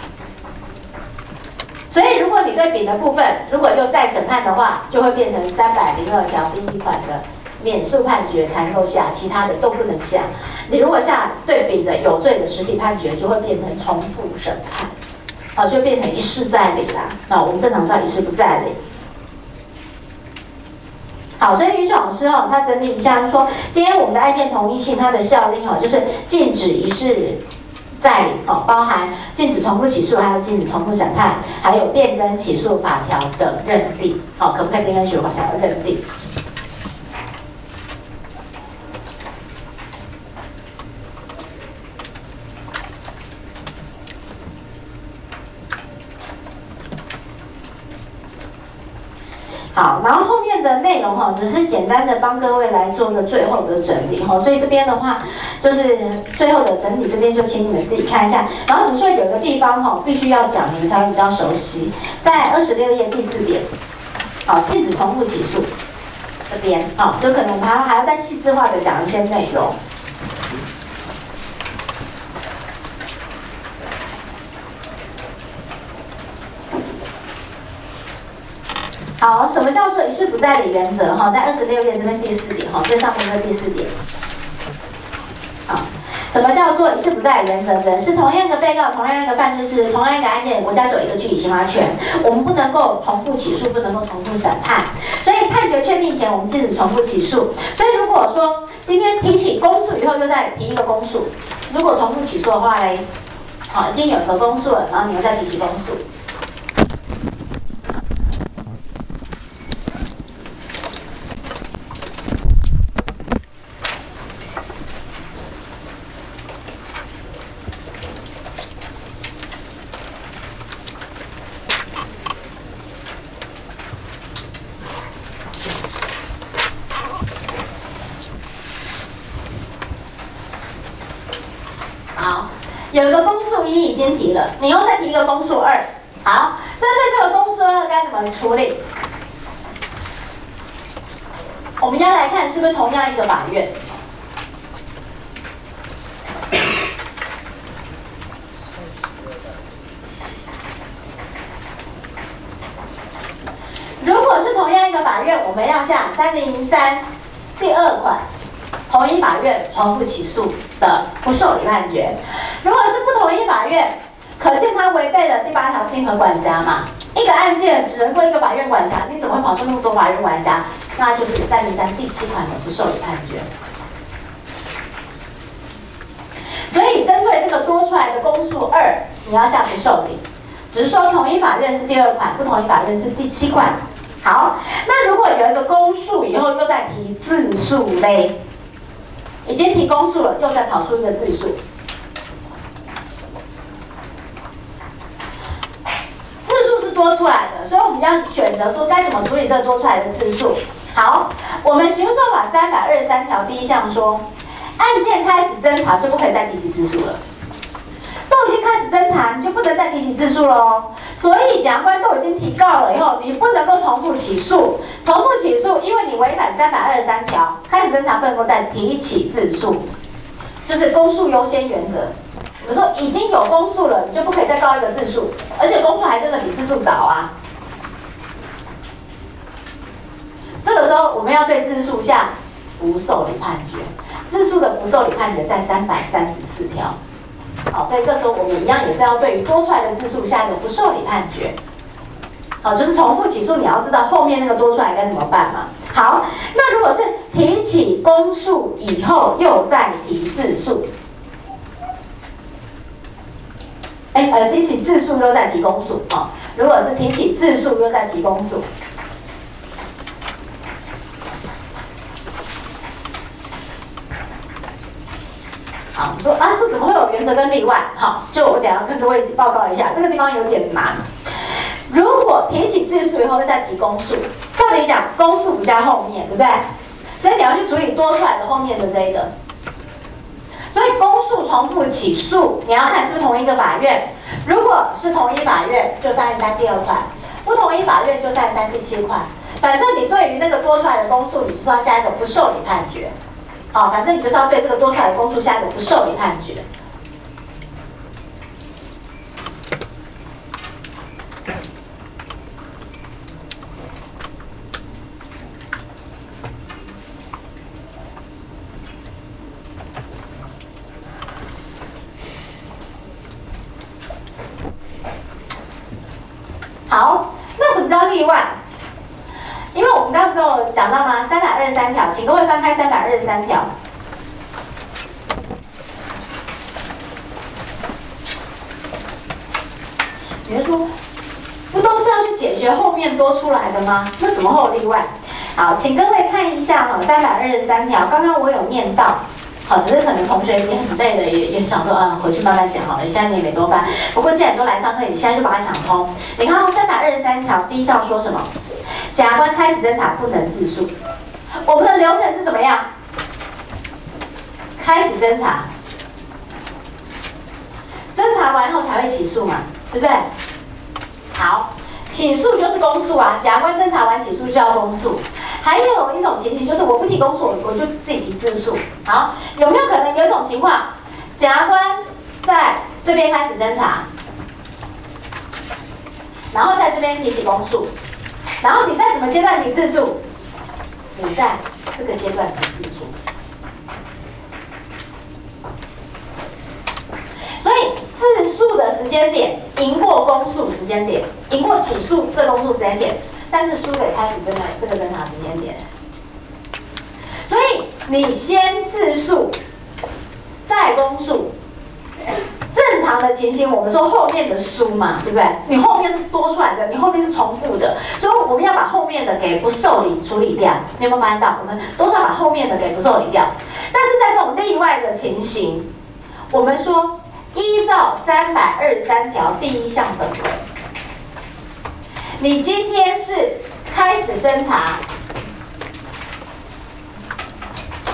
所以如果你对丙的部分如果又再审判的话，就会变成302条第1款的免诉判决才能够下，其他的都不能下。你如果下对丙的有罪的实体判决，就会变成重复审判，就变成一事再理啦。那我们正常是要一事不再理。好，所以于老师他整理一下，就说今天我们的案件同一性，它的效力就是禁止一事再理，包含禁止重复起诉，还有禁止重复审判，还有变更起诉法条的认定，可不可以变更起诉法条的认定？好，然后后面的内容只是简单的帮各位来做个最后的整理所以这边的话就是最后的整理，这边就请你们自己看一下。然后只是说有个地方必须要讲，你们才会比较熟悉，在26页第4点，禁止重复起诉这边就可能我们还要再细致化的讲一些内容。好，什么叫做一事不再理原则？在26页这边第4点，最上面的第4点。好，什么叫做一事不再理原则？指的是同样一个被告、同样一个犯罪事实、同样一个案件，国家只有一个具体刑罚权，我们不能够重复起诉，不能够重复审判。所以判决确定前，我们禁止重复起诉。所以如果说今天提起公诉以后，又再提一个公诉，如果重复起诉的话嘞，好，已经有一个公诉了，然后你又再提起公诉。 经提了，你又再提一个公诉2，好，针对这个公诉2该怎么处理？我们要来看是不是同样一个法院。如果是同样一个法院，我们要向3003第2款同一法院重复起诉的不受理判决。如果是不同一法院，可见它违背了第8条竞合管辖嘛？一个案件只能归一个法院管辖，你怎么会跑出那么多法院管辖？那就是303第7款的不受理判决。所以针对这个多出来的公诉2，你要下不受理。只是说同一法院是第2款，不同一法院是第7款。好，那如果有一个公诉以后又再提自诉嘞，已经提公诉了，又再跑出一个自诉。自诉是多出来的，所以我们要选择说该怎么处理这多出来的自诉。好，我们刑诉讼法323条第1项说，案件开始侦查就不可以再提起自诉了。都已经开始侦查，你就不能再提起自诉喽。所以检察官都已经提告了以后，你不能够重复起诉。重复起诉，因为你违反323条，开始侦查不能够再提起自诉，就是公诉优先原则。比如说已经有公诉了，你就不可以再告一个自诉，而且公诉还真的比自诉早啊。这个时候我们要对自诉下不受理判决，自诉的不受理判决在334条。好，所以这时候我们一样也是要对于多出来的自诉下一个不受理判决。好，就是重复起诉，你要知道后面那个多出来该怎么办嘛。好，那如果是提起公诉以后又再提自诉，提起自诉又再提公诉啊。如果是提起自诉又再提公诉。好，你说啊，这怎么会有原则跟例外？好，就我等一下跟各位一起报告一下，这个地方有点难。如果提起自诉以后再提公诉，照理讲公诉比较后面，对不对？所以你要去处理多出来的后面的这个。所以公诉重复起诉，你要看是不是同一个法院。如果是同一法院，就303第2款；不同一法院就303第7款。反正你对于那个多出来的公诉，你就是要下一个不受理判决。好，反正你就是要对这个多出来的公诉下一个不受理判决。好，那什么叫例外？因为我们刚刚有讲到吗？323条，请各位翻开323条。你是说，不都是要去解决后面多出来的吗？那怎么会有例外？好，请各位看一下哈，323条，刚刚我有念到。好，只是可能同学也很累了，也想说，回去慢慢想好了。你现在你也没多翻，不过既然都来上课，你现在就把它想通。你看323条第1项说什么？检察官开始侦查不能自诉。我们的流程是怎么样？开始侦查，侦查完后才会起诉嘛，对不对？好，起诉就是公诉啊，检察官侦查完起诉就要公诉。还有一种情形就是我不提公诉，我就自己提自诉。好，有没有可能有一种情况，检察官在这边开始侦查，然后在这边提起公诉，然后你在什么阶段提自诉？你在这个阶段提自诉。所以自诉的时间点赢过公诉时间点，赢过起诉对公诉时间点。但是输给开始这个侦查时间点，所以你先自诉，再公诉。正常的情形，我们说后面的输嘛，对不对？你后面是多出来的，你后面是重复的，所以我们要把后面的给不受理处理掉。你有没有发现到？我们都是要把后面的给不受理掉。但是在这种例外的情形，我们说依照323条第1项本文。你今天是开始侦查，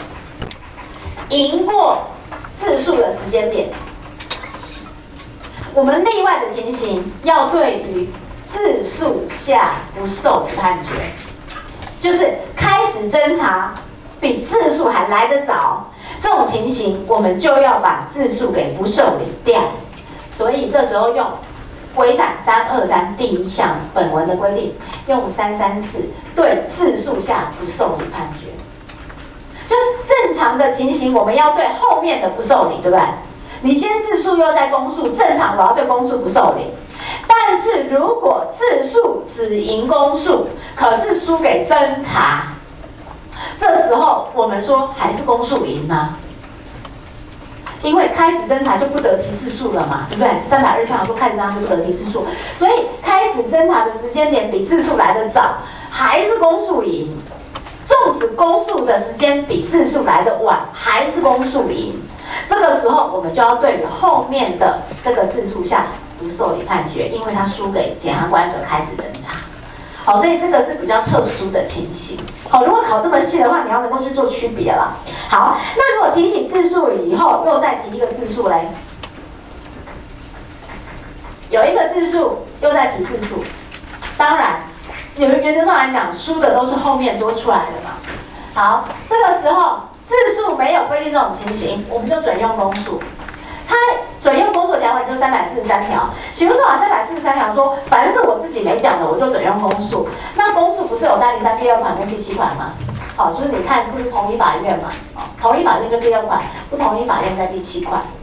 赢过自诉的时间点。 我们例外的情形要对于自诉下不受理判决，就是开始侦查比自诉还来得早，这种情形我们就要把自诉给不受理掉。所以这时候用违反323第1项本文的规定，用334对自诉下不受理判决。就正常的情形，我们要对后面的不受理，对不对？你先自诉又在公诉，正常我要对公诉不受理。但是如果自诉只赢公诉，可是输给侦查，这时候我们说还是公诉赢吗？因为开始侦查就不得提自诉了嘛，对不对？320条说开始侦查就不得提自诉，所以开始侦查的时间点比自诉来得早，还是公诉赢。纵使公诉的时间比自诉来得晚，还是公诉赢。这个时候我们就要对于后面的这个自诉下不受理判决，因为它输给检察官的开始侦查。好，所以这个是比较特殊的情形。好，如果考这么细的话，你要能够去做区别了。好，那如果提起自诉以后，又再提一个自诉嘞，有一个自诉，又再提自诉，当然，原则上来讲，输的都是后面多出来的嘛。好，这个时候自诉没有规定这种情形，我们就准用公诉。它准用公诉的条款就343条，刑诉法343条说，凡是我自己没讲的，我就准用公诉。那公诉不是有303第2款跟第7款吗？好，就是你看是不是同一法院嘛？同一法院跟第2款，不同一法院在第7款。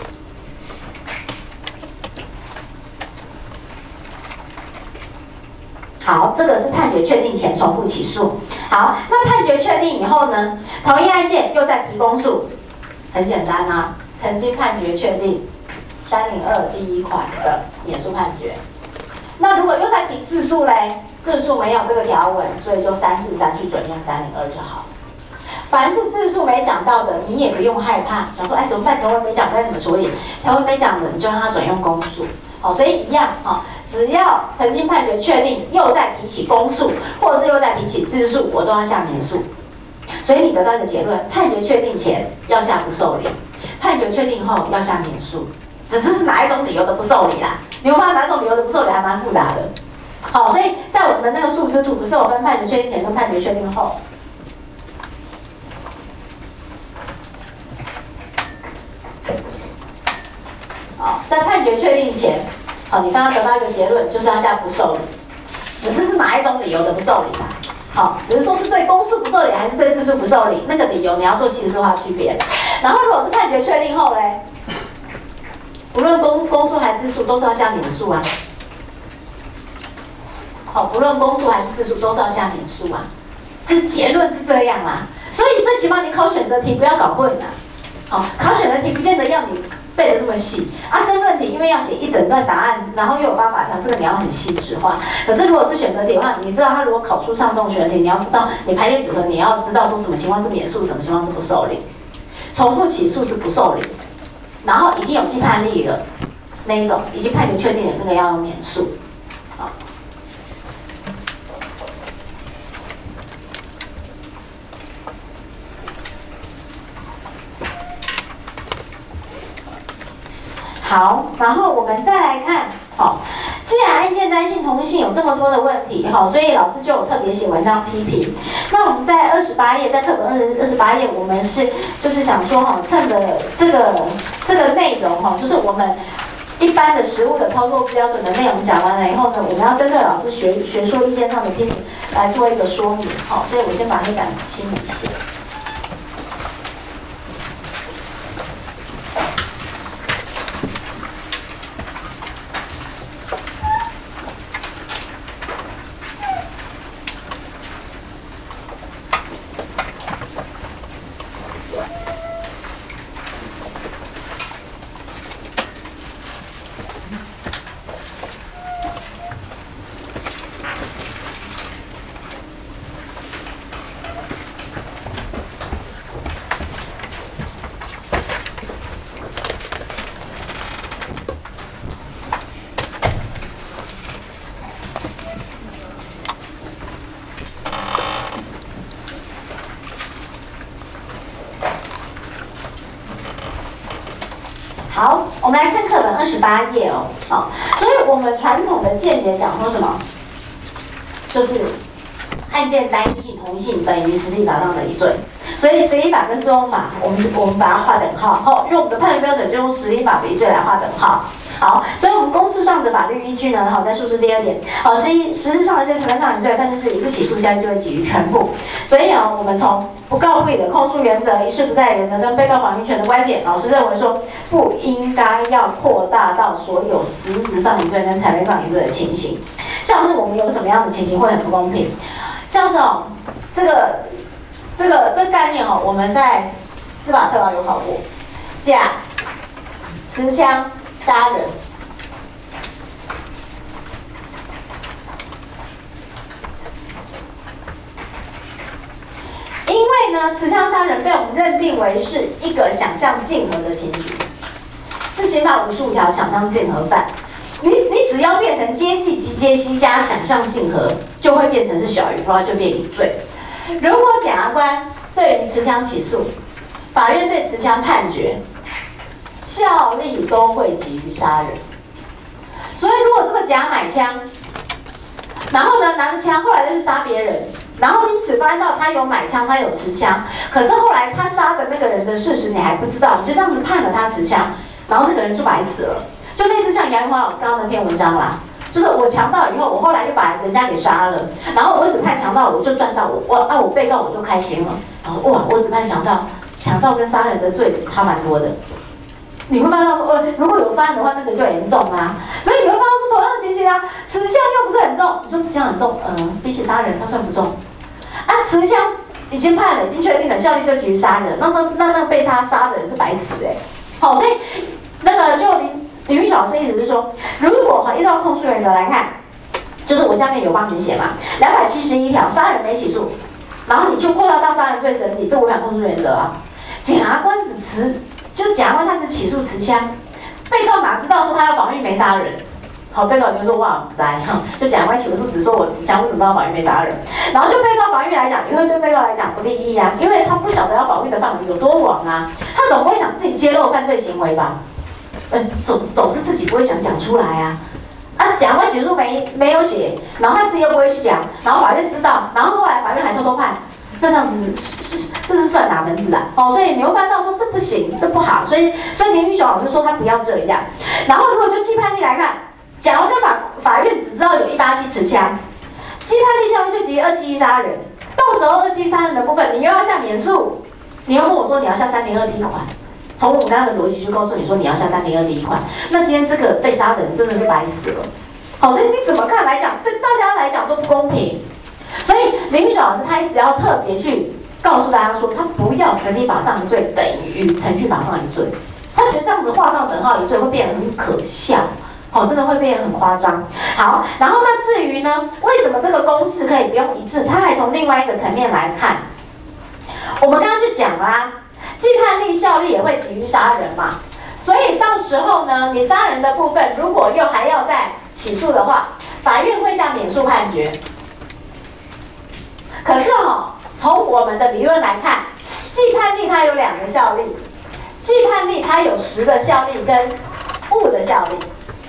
好，这个是判决确定前重复起诉。好，那判决确定以后呢，同一案件又再提公诉，很简单啊。曾经判决确定302第1款的免诉判决。那如果又再提自诉嘞，自诉没有这个条文，所以就343去准用302就好。凡是自诉没讲到的，你也不用害怕，想说哎怎么办？条文没讲该怎么处理？条文没讲的，你就让它准用公诉。好，所以一样啊，只要曾经判决确定又再提起公诉，或者是又再提起自诉，我都要下免诉。所以你得到一个结论：判决确定前要下不受理。判决确定后要下免诉，只是哪一种理由的不受理啦。你会发现哪种理由的不受理还蛮复杂的。好，所以在我们的那个树枝图不是有分判决确定前跟判决确定后。好，在判决确定前，好，你刚刚得到一个结论，就是要下不受理，只是哪一种理由的不受理啦。好，只是说是对公诉不受理还是对自诉不受理，那个理由你要做细致化区别。然后如果是判决确定后嘞，无论公诉还是自诉都是要下免诉啊。好，不论公诉还是自诉都是要下免诉啊。就是结论是这样啊，所以最起码你考选择题不要搞混了。好，考选择题不见得要你背得那么细啊，申论题因为要写一整段答案，然后又有8法条，这个你要很细致化。可是如果是选择题的话，你知道它如果考出上这种选择题，你要知道你排列组合，你要知道说什么情况是免诉，什么情况是不受理。重复起诉是不受理，然后已经有既判例了那一种，已经判决确定的那个要用免诉。好，好，然后我们再来看，好，既然案件单性同一性有这么多的问题，好，所以老师就有特别写文章批评。那我们在28页，在课本28页，我们就是想说哈，趁着这个内容哈，就是我们一般的实务的操作标准的内容讲完了以后呢，我们要针对老师学说意见上的批评来做一个说明，好，所以我先把黑板清一下。 们来看课本28页哦，好，所以我们传统的见解讲说什么？就是案件单一性、同一性等于实力法上的一罪。所以实力法跟适用法，我们把它划等号，后用我们的判决标准就用实力法的一罪来划等号。好，所以我们公式上的法律依据呢，好，在数字第2点，好，实质上的罪、成分上的罪，分是一不起诉效力就会给予全部。所以呢，我们从不告不理的控诉原则、一事不再原则跟被告访问权的观点，老师认为说不应该要扩大到所有实质上一罪跟裁判上一罪的情形。像是我们有什么样的情形会很不公平？像是哦，这个概念哦，我们在司法特考有考过，甲持枪杀人，因为呢，持枪杀人被我们认定为是一个想象竞合的情形，是刑法55条想象竞合犯。你只要变成接济及接息加想象竞合，就会变成是小于，不然就变一罪。如果检察官对于持枪起诉，法院对持枪判决，效力都会给予杀人。所以如果这个甲买枪，然后呢拿着枪，后来再去杀别人，然后你只发现到他有买枪，他有持枪，可是后来他杀的那个人的事实你还不知道，你就这样子判了他持枪，然后那个人就白死了。就类似像杨云华老师刚刚那篇文章啦，就是我强盗以后，我后来就把人家给杀了，然后我只判强盗，我就赚到我被告我就开心了，然后哇，我只判强盗跟杀人的罪差蛮多的。你会发现说，如果有杀人的话，那个就严重啊。所以你会发现说，同样的情形啊，持枪又不是很重，你说持枪很重，比起杀人它算不重啊？持枪已经判了，已经确定了，效力就给予杀人，那被他杀的人是白死的。好，所以那个就林玉老师意思是说，如果依照控诉原则来看，就是我下面有帮你写嘛，271条杀人没起诉，然后你就扩大到杀人罪审理，这违反控诉原则啊。检察官检察官他只起诉持枪，被告哪知道说他要防御没杀人？好，被告你就说哇不在，就检察官起诉只说我持枪，我怎么知道防御没杀人？然后就被告防御来讲，也会对被告来讲不利益啊，因为他不晓得要防御的范围有多广啊，他总不会想自己揭露犯罪行为吧？总是自己不会想讲出来啊。检察官起诉没有写，然后他自己又不会去讲，然后法院知道，然后后来法院还偷偷判，那这样子这是算哪门子啊？所以你会发现到说这不行，这不好，所以林玉雄老师说他不要这样。然后如果就既判例来看，假如跟法院只知道有187持枪，既判例效力就给予271杀人，到时候271杀人的部分你又要下免诉，你又跟我说你要下302第一款。从我们刚刚的逻辑就告诉你说你要下302第一款，那今天这个被杀的人真的是白死了。好，所以你怎么看来讲，对大家来讲都不公平。所以林玉雪老师他一直要特别去告诉大家说，他不要审理法上一罪等于程序法上一罪，他觉得这样子画上等号一罪会变得很可笑，真的会变得很夸张。好，然后那至于呢，为什么这个公式可以不用一致？他还从另外一个层面来看，我们刚刚就讲啦。既判例效力也会给予杀人嘛，所以到时候呢，你杀人的部分如果又还要再起诉的话，法院会下免诉判决。可是从我们的理论来看，既判例它有2个效力，既判例它有实的效力跟物的效力。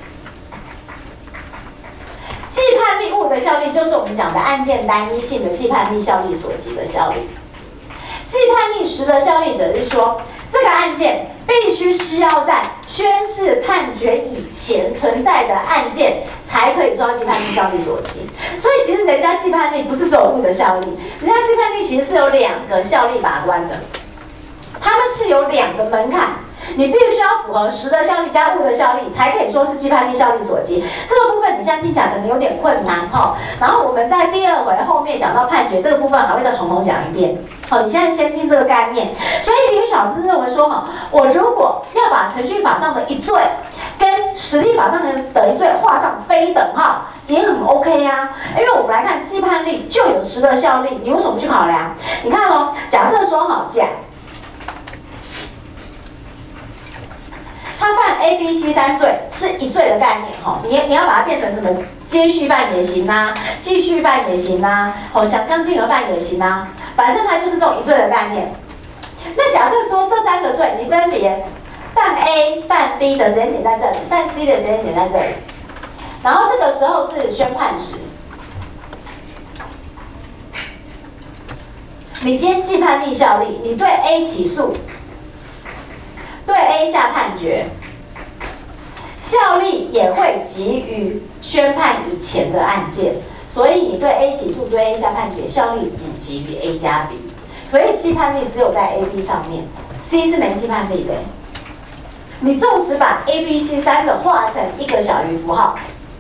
既判例物的效力就是我们讲的案件单一性的既判例效力所及的效力。既判例实的效力者是说，这个案件必须是要在宣誓判决以前存在的案件，才可以受到既判例效力所及。所以其实人家既判例不是只有物的效力，人家既判例其实是有2个效力把关的，他们是有2个门槛。你必须要符合实的效力加物的效力，才可以说是既判例效力所及。这个部分你现在听起来可能有点困难然后我们在第2回后面讲到判决这个部分，还会再从头讲一遍。你现在先听这个概念。所以林玉雪老师认为说我如果要把程序法上的一罪跟实力法上的一罪画上非等号，也很 OK 啊。因为我们来看既判例就有实的效力，你为什么不去考量？你看假设说甲他犯 A、B、C 3罪是一罪的概念你要把它变成什么接续犯也行啊，继续犯也行啊，想象竞合犯也行啊，反正它就是这种一罪的概念。那假设说这3个罪你分别但 A、但 B 的时间点在这里，但 C 的时间点在这里。然后这个时候是宣判时，你今天既判立效力，你对 A 起诉，对 A 下判决，效力也会给予宣判以前的案件，所以你对 A 起诉，对 A 下判决，效力只给予 A 加 B， 所以既判力只有在 A、B 上面 ，C 是没既判力的。你纵使把 A、B、C 三个画成一个小于符号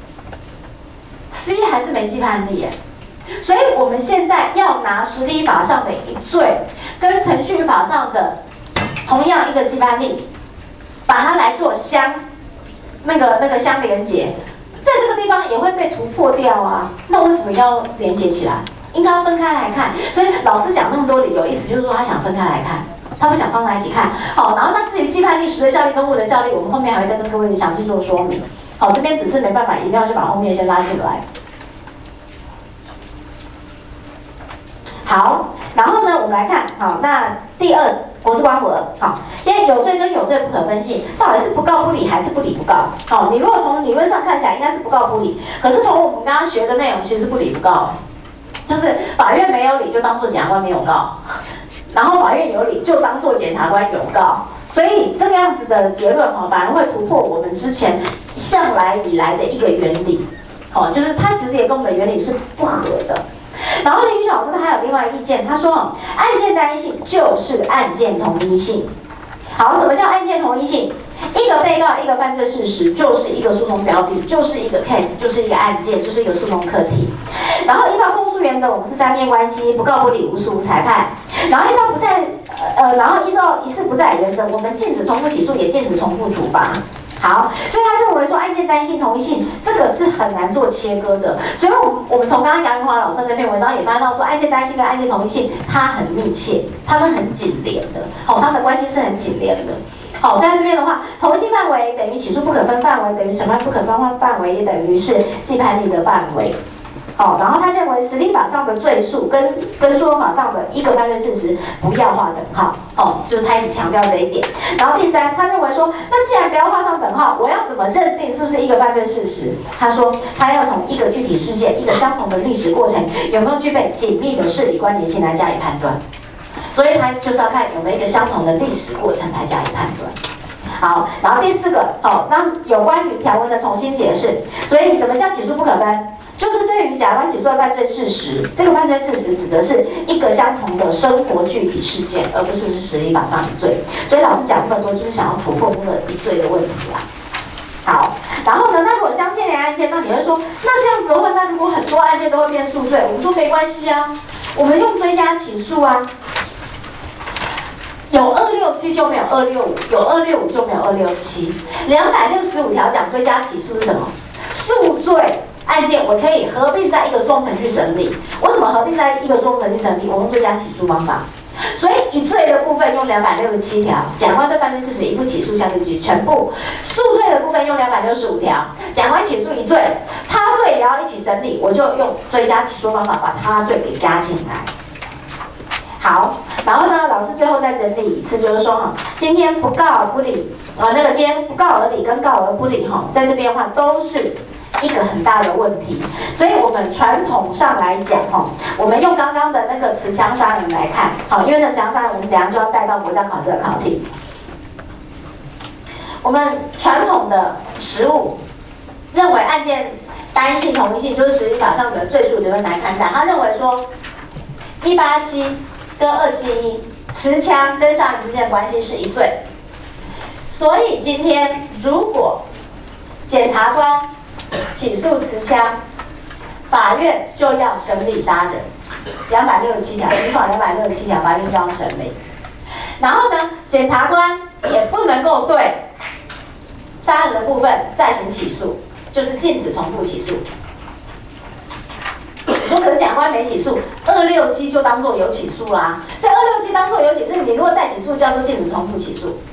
，C 还是没既判力耶。所以我们现在要拿实体法上的一罪跟程序法上的同样一个既判力，把它来做相连结，在这个地方也会被突破掉啊。那为什么要连结起来？应该要分开来看。所以老师讲那么多理由，意思就是说他想分开来看，他不想放在一起看。好，然后那至于既判力时的效力跟物的效力，我们后面还会再跟各位详细做说明。好，这边只是没办法，一定要去把后面先拉进来。好，然后呢，我们来看，好，那第二，国之光和，好，今天有罪跟有罪不可分性，到底是不告不理还是不理不告？好，你如果从理论上看起来应该是不告不理，可是从我们刚刚学的内容其实是不理不告，就是法院没有理就当作检察官没有告，然后法院有理就当作检察官有告，所以这个样子的结论反而会突破我们之前向来以来的一个原理，就是它其实也跟我们的原理是不合的。然后林宇老师他还有另外意见，他说案件单一性就是案件同一性。好，什么叫案件同一性？一个被告，一个犯罪事实，就是一个诉讼标的，就是一个 case， 就是一个案件，就是一个诉讼课题。然后依照公诉原则，我们是三面关系，不告不理，无诉无裁判。然后依照一事不再原则，我们禁止重复起诉，也禁止重复处罚。好，所以他认为说案件单一性、同一性，这个是很难做切割的。所以我们从刚刚杨云华老师那篇文章也发现到说，案件单一性跟案件同一性，它很密切，它们很紧连的，他们的关系是很紧连的。好，所以在这边的话，同一性范围等于起诉不可分范围，等于审判不可分范围，也等于是既判力的范围。好，然后他认为实体法上的罪诉跟诉讼法上的一个犯罪事实不要画等号，就是他一直强调这一点。然后第三，他认为说，那既然不要画上等号，我要怎么认定是不是一个犯罪事实？他说，他要从一个具体事件、一个相同的历史过程有没有具备紧密的事理关联性来加以判断。所以他就是要看有没有一个相同的历史过程来加以判断。好，然后第四个，那有关于条文的重新解释。所以什么叫起诉不可分？就是对于检察官起诉的犯罪事实，这个犯罪事实指的是一个相同的生活具体事件，而不是实体法上一罪。所以老师讲这么多，就是想要突破那个一罪的问题啦。好，然后呢，那如果相牵连案件，那你会说，那这样子的话，那如果很多案件都会变诉罪，我们说没关系啊，我们用追加起诉啊。有267就没有265，有265就没有267。265条讲追加起诉是什么？诉罪案件我可以合并在一个诉讼程序审理。我怎么合并在一个诉讼程序审理？我用追加起诉方法。所以一罪的部分用267条，检察官对犯罪事实一不起诉，相对举全部；诉罪的部分用265条，检察官起诉一罪，他罪也要一起审理，我就用追加起诉方法把他罪给加进来。好，然后呢，老师最后再整理一次，就是说今天不告而不理，今天不告而理跟告而不理在这边的话都是一个很大的问题。所以我们传统上来讲我们用刚刚的那个持枪杀人来看，因为那持枪杀人我们等一下就要带到国家考试的考题。我们传统的实务认为案件单一性、同一性就是实体法上的罪诉理论来看待，他认为说187跟271持枪跟杀人之间的关系是一罪，所以今天如果检察官起诉持枪，法院就要审理杀人，267条，刑法267条，法院就要审理。然后呢，检察官也不能够对杀人的部分再行起诉，就是禁止重复起诉。如果检察官没起诉，267就当作有起诉啦。所以267当作有起诉，你如果再起诉，叫做禁止重复起诉。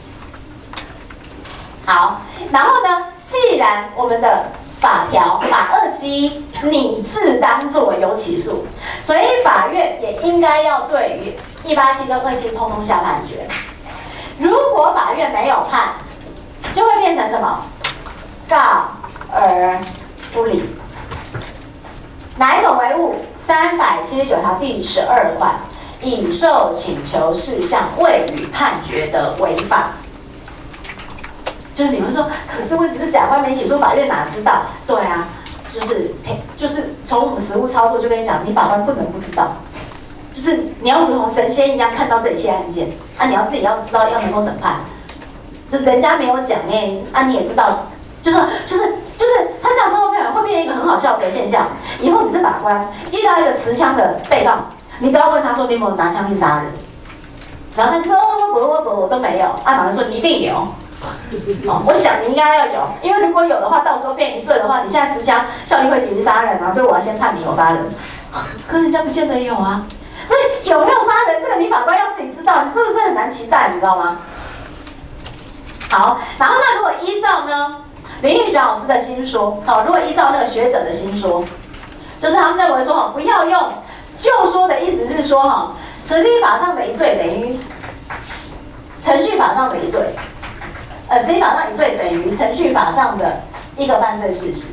好，然后呢，既然我们的法条把271拟制当作有起诉，所以法院也应该要对于187跟271通通下判决。 如果法院没有判，就会变成什么？告而不理。哪一种为误？379条第12款，已受请求事项未予判决的违法。就是你们说，可是问题是甲方没起诉，法院哪知道？对啊，就是从我们实务操作就跟你讲，你法官不能不知道，就是你要如同神仙一样看到这一切案件啊，你要自己要知道要能够审判，就人家没有讲啊，你也知道，就是他这样操作会变成一个很好笑的现象。以后你是法官，遇到一个持枪的被告，你都要问他说你有没有拿枪去杀人，然后他就说我都没有，法官说你一定有。我想你应该要有，因为如果有的话，到时候变一罪的话，你现在持枪效力会起于杀人啊，所以我要先判你有杀人。可是人家不见得有啊，所以有没有杀人，这个你法官要自己知道，你是不是很难期待，你知道吗？好，然后那如果依照呢林玉璇老师的新说，如果依照那个学者的新说，就是他们认为说不要用旧说的意思是说实体法上的一罪等于程序法上的一罪。实体法上一罪等于程序法上的一个犯罪事实。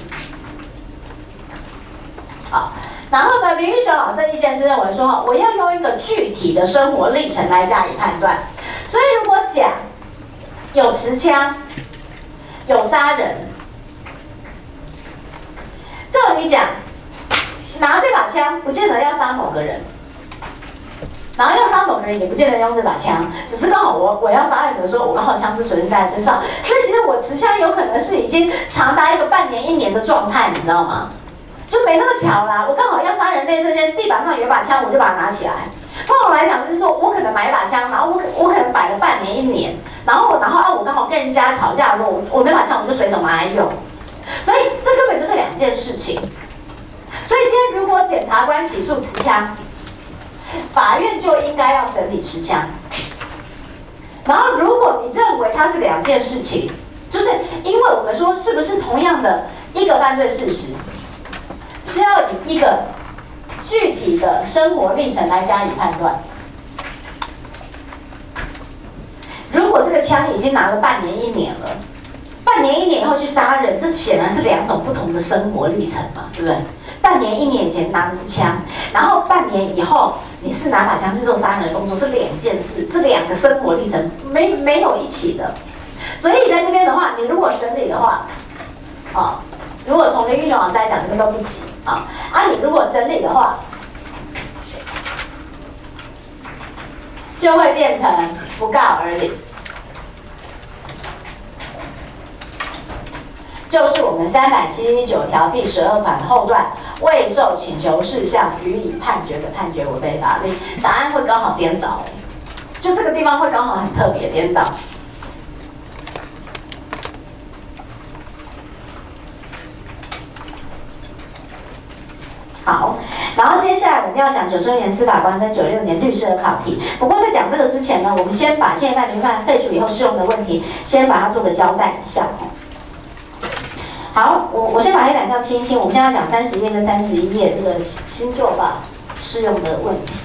好，然后呢，林玉璇老师的意见是认为说，我要用一个具体的生活历程来加以判断。所以如果甲有持枪，有杀人，照理讲，拿这把枪不见得要杀某个人。然后要杀某个人也不见得用这把枪，只是刚好我要杀人的时候，我刚好枪支随身带在身上，所以其实我持枪有可能是已经长达一个半年、1年的状态，你知道吗？就没那么巧啦，我刚好要杀人那一瞬间，地板上有一把枪，我就把它拿起来。通常来讲就是说我可能买一把枪，然后我可能摆了半年、1年，然后我刚好跟人家吵架的时候，我那把枪我就随手拿来用，所以这根本就是2件事情。所以今天如果检察官起诉持枪，法院就应该要审理持枪。然后，如果你认为它是2件事情，就是因为我们说是不是同样的一个犯罪事实，是要以一个具体的生活历程来加以判断。如果这个枪已经拿了半年、1年了，半年、1年以后去杀人，这显然是2种不同的生活历程嘛，对不对？半年、1年以前拿的是枪，然后半年以后你是拿把枪去做杀人的工作，是2件事，是2个生活历程，没有一起的。所以在这边的话，你如果审理的话，如果从林玉璇老师来讲，这个都不急你如果审理的话，就会变成不告而理，就是我们379条第12款后段未受请求事项予以判决的判决违背法律，答案会刚好颠倒，就这个地方会刚好很特别颠倒。好，然后接下来我们要讲92年司法官跟96年律师的考题。不过在讲这个之前呢，我们先把现犯民犯废除以后适用的问题，先把它做个交代一下。好，我先把黑板上清一清。我们现在要讲30页跟31页这个新做法适用的问题。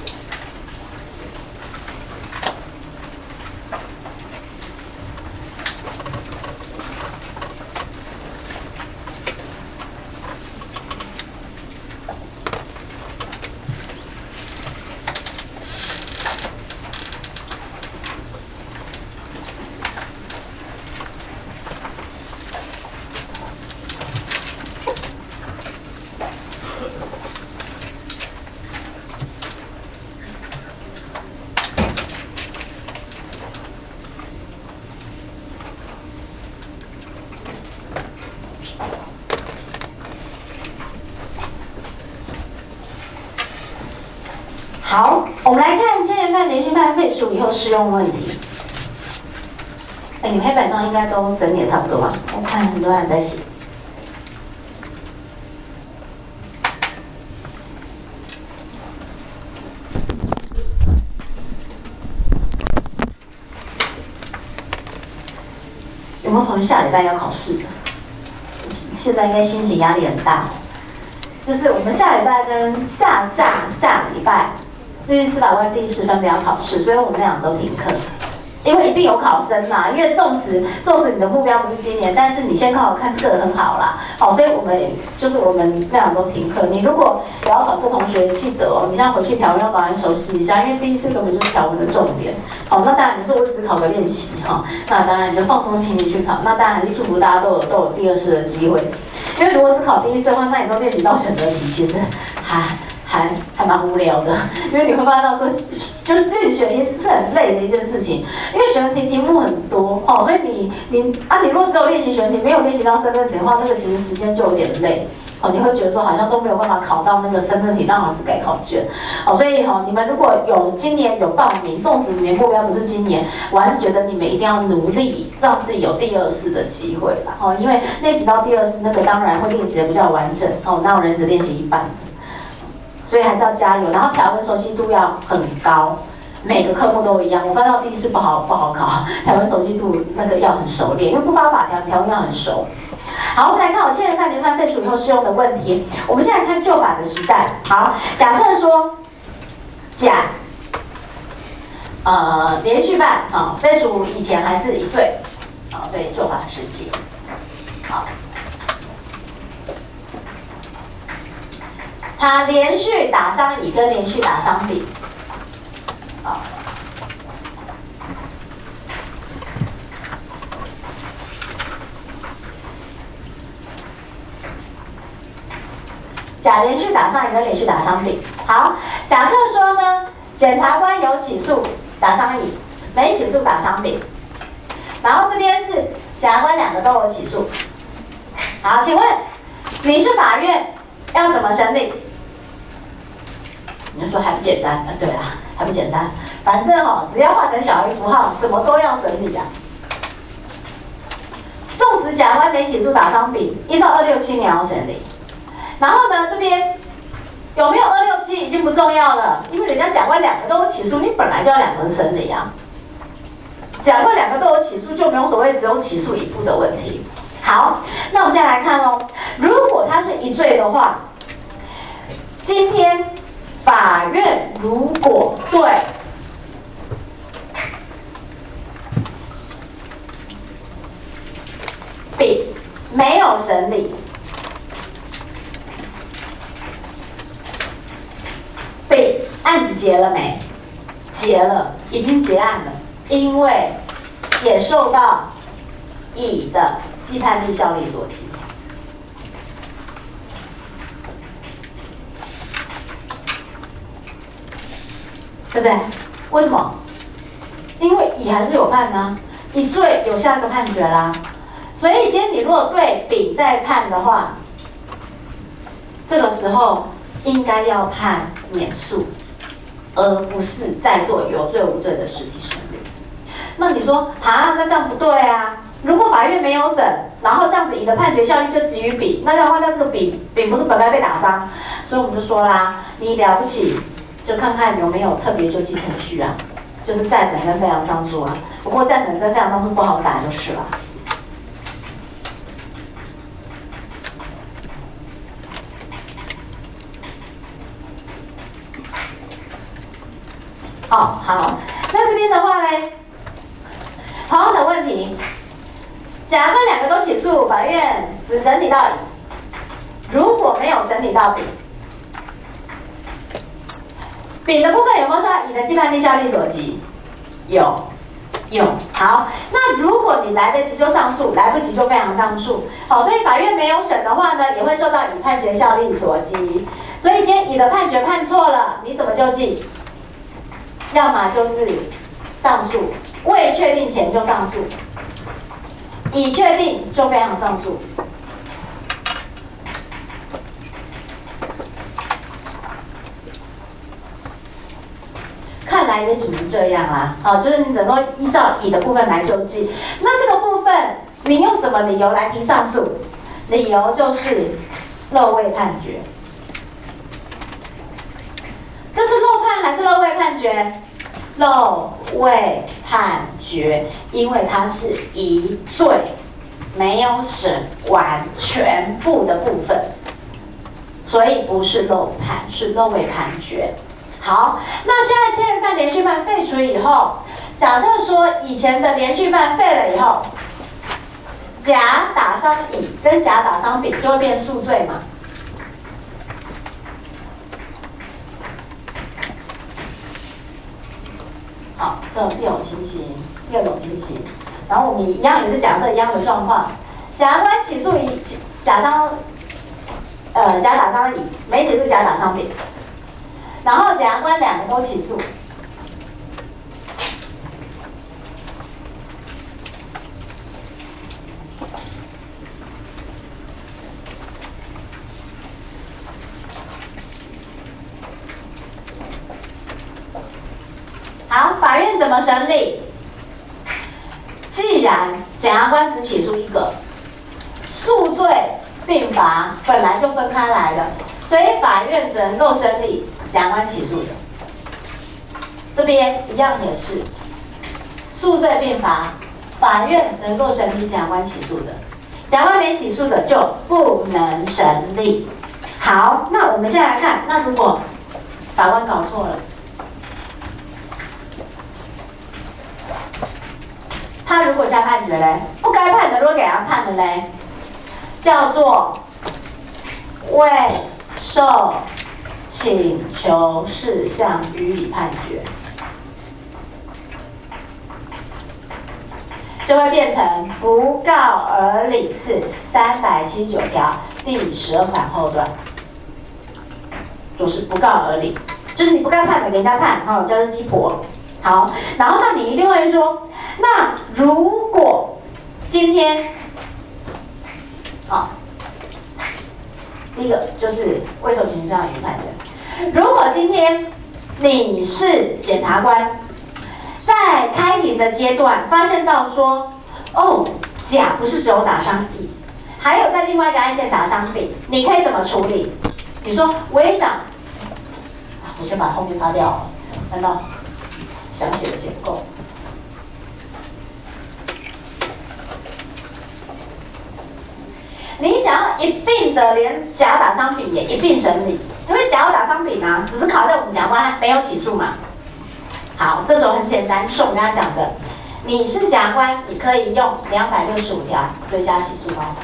好，我们来看牵连犯、连续犯废除以后适用问题。你们黑板上应该都整理也差不多吧？我看很多人在写。有没有同学下礼拜要考试的？现在应该心情压力很大。就是我们下礼拜跟下礼拜，律师司法官第1试分别要考试，所以我们那2周停课。 因为一定有考生嘛，因为纵使你的目标不是今年，但是你先考考看这个很好啦，好，所以我们那两周停课。你如果有要考试的同学记得哦，你现在回去条文要赶快熟悉一下，因为第一次根本就是条文的重点。好，那当然你说我只考个练习哈，那当然你就放松心情去考，那当然还是祝福大家都有第二次的机会。因为如果只考第一次的话，那你说练习到选择题其实还蛮无聊的，因为你会发现到说，就是练习选题是很累的一件事情，因为选题题目很多哦，所以你如果只有练习选题，没有练习到身份题的话，那个其实时间就有点累哦，你会觉得说好像都没有办法考到那个身份题，让老师改考卷哦，所以你们如果今年有报名，纵使你的目标不是今年，我还是觉得你们一定要努力，让自己有第二次的机会啦哦，因为练习到第二次那个当然会练习的比较完整哦，哪有人只练习一半？所以还是要加油，然后条文熟悉度要很高，每个科目都一样。我翻到第一次不好考，条文熟悉度那个要很熟练，因为不发法条文要很熟。好，我们来看现人判、连判废除以后适用的问题。我们现在看旧法的时代。好，假设说甲连续犯废除以前还是一罪，好，所以旧法时期。好。他连续打伤乙跟连续打伤丙，好，甲连续打伤乙跟连续打伤丙。好，假设说呢，检察官有起诉打伤乙，没起诉打伤丙，然后这边是检察官两个都有起诉。好，请问你是法院要怎么审理？你就说还不简单？对啦，还不简单。反正只要画成小于符号，什么都要审理啊。纵使检察官没起诉打伤丙，依照267年要审理。然后呢，这边有没有267已经不重要了，因为人家检察官两个都有起诉，你本来就要两个人审理啊。检察官两个都有起诉，就没有所谓只有起诉一部的问题。好，那我们现在来看哦，如果他是一罪的话，今天法院如果对丙没有审理，丙案子结了没？结了，已经结案了，因为也受到乙的既判力效力所及。对不对？为什么？因为乙还是有判呢，乙罪有下一个判决啦。所以今天你如果对丙再判的话，这个时候应该要判免诉，而不是再做有罪无罪的实体审理。那你说那这样不对啊？如果法院没有审，然后这样子乙的判决效力就给予丙，那这样的话，那这个丙不是本来被打伤？所以我们就说啦，你了不起。就看看有没有特别救济程序啊，就是再审跟非常上诉啊。不过再审跟非常上诉不好打就是了。好，那这边的话呢，同样的问题，甲跟两个都起诉，法院只审理到乙，如果没有审理到丙。丙的部分有没有受到乙的既判力效力所及？有。好，那如果你来得及就上诉，来不及就非常上诉。好，所以法院没有审的话呢，也会受到乙判决效力所及。所以今天乙的判决判错了，你怎么救济？要么就是上诉，未确定前就上诉，乙确定就非常上诉。看来也只能这样啦，就是你只能依照乙的部分来救济。那这个部分你用什么理由来提上诉？理由就是漏未判决。这是漏判还是漏未判决？漏未判决，因为它是一罪，没有审完全部的部分，所以不是漏判，是漏未判决。好，那现在欠人犯连续犯废除以后， 假设说以前的连续犯废了以后，甲打伤乙跟甲打伤丙就会变数罪嘛。好，这种六种情形，然后我们一样也是假设一样的状况，检察官起诉甲打伤乙，没起诉甲打伤丙，然后检察官两个都起诉。好，法院怎么审理？既然检察官只起诉一个，数罪并罚本来就分开来的，所以法院只能够审理检察官起诉的。这边一样也是，数罪并罚，法院只能够审理检察官起诉的，检察官没起诉的就不能审理。好，那我们现在来看，那如果法官搞错了，他如果下判决嘞，不该判的如果给他判了嘞，叫做未受请求事项予以判决，就会变成不告而领，是379条第12款后段，就是不告而领，就是你不该判的给人家判，好，叫做鸡婆。好，然后呢，你一定会说，那如果今天，第一个就是未受请求事项予以判决。如果今天你是检察官，在开庭的阶段发现到说，哦，甲不是只有打伤乙，还有在另外一个案件打伤丙，你可以怎么处理？你说我也想，我先把后面擦掉，难道想写的写不够？你想要一并的连甲打伤丙也一并审理，因为甲要打伤丙啊，只是考在我们检察官没有起诉嘛。好，这时候很简单，就是我们刚刚讲的，你是检察官，你可以用265条追加起诉方法。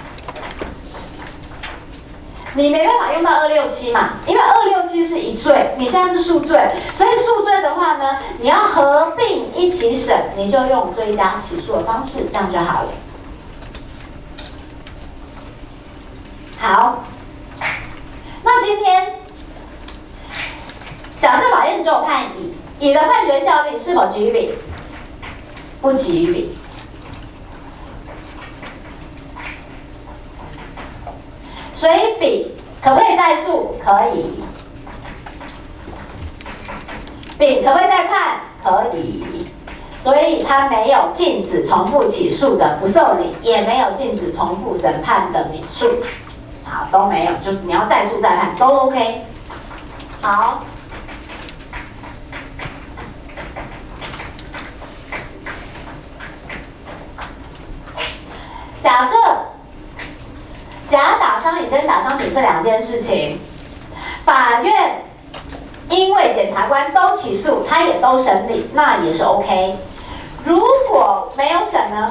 你没办法用到267嘛，因为267是一罪，你现在是数罪，所以数罪的话呢，你要合并一起审，你就用追加起诉的方式，这样就好了。好，那今天假设法院只有判乙，乙的判决效力是否给予丙？不给予丙。所以丙可不可以再诉？可以。丙可不可以再判？可以。所以他没有禁止重复起诉的不受理，也没有禁止重复审判的免诉。好，都没有，就是你要再诉再判都 OK。好，假设甲打伤乙跟打伤丙是两件事情，法院因为检察官都起诉，他也都审理，那也是 OK。如果没有审呢？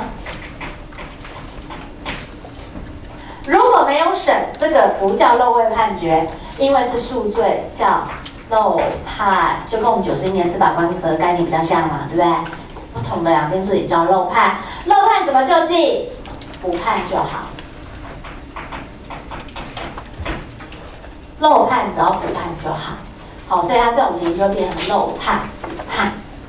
如果没有审，这个不叫漏未判决，因为是数罪，叫漏判，就跟我们91年司法官的概念比较像嘛，对不对？不同的两件事情叫漏判。漏判怎么救济？不判就好。漏判只要不判就好。好，所以它这种情形就变成漏判不判。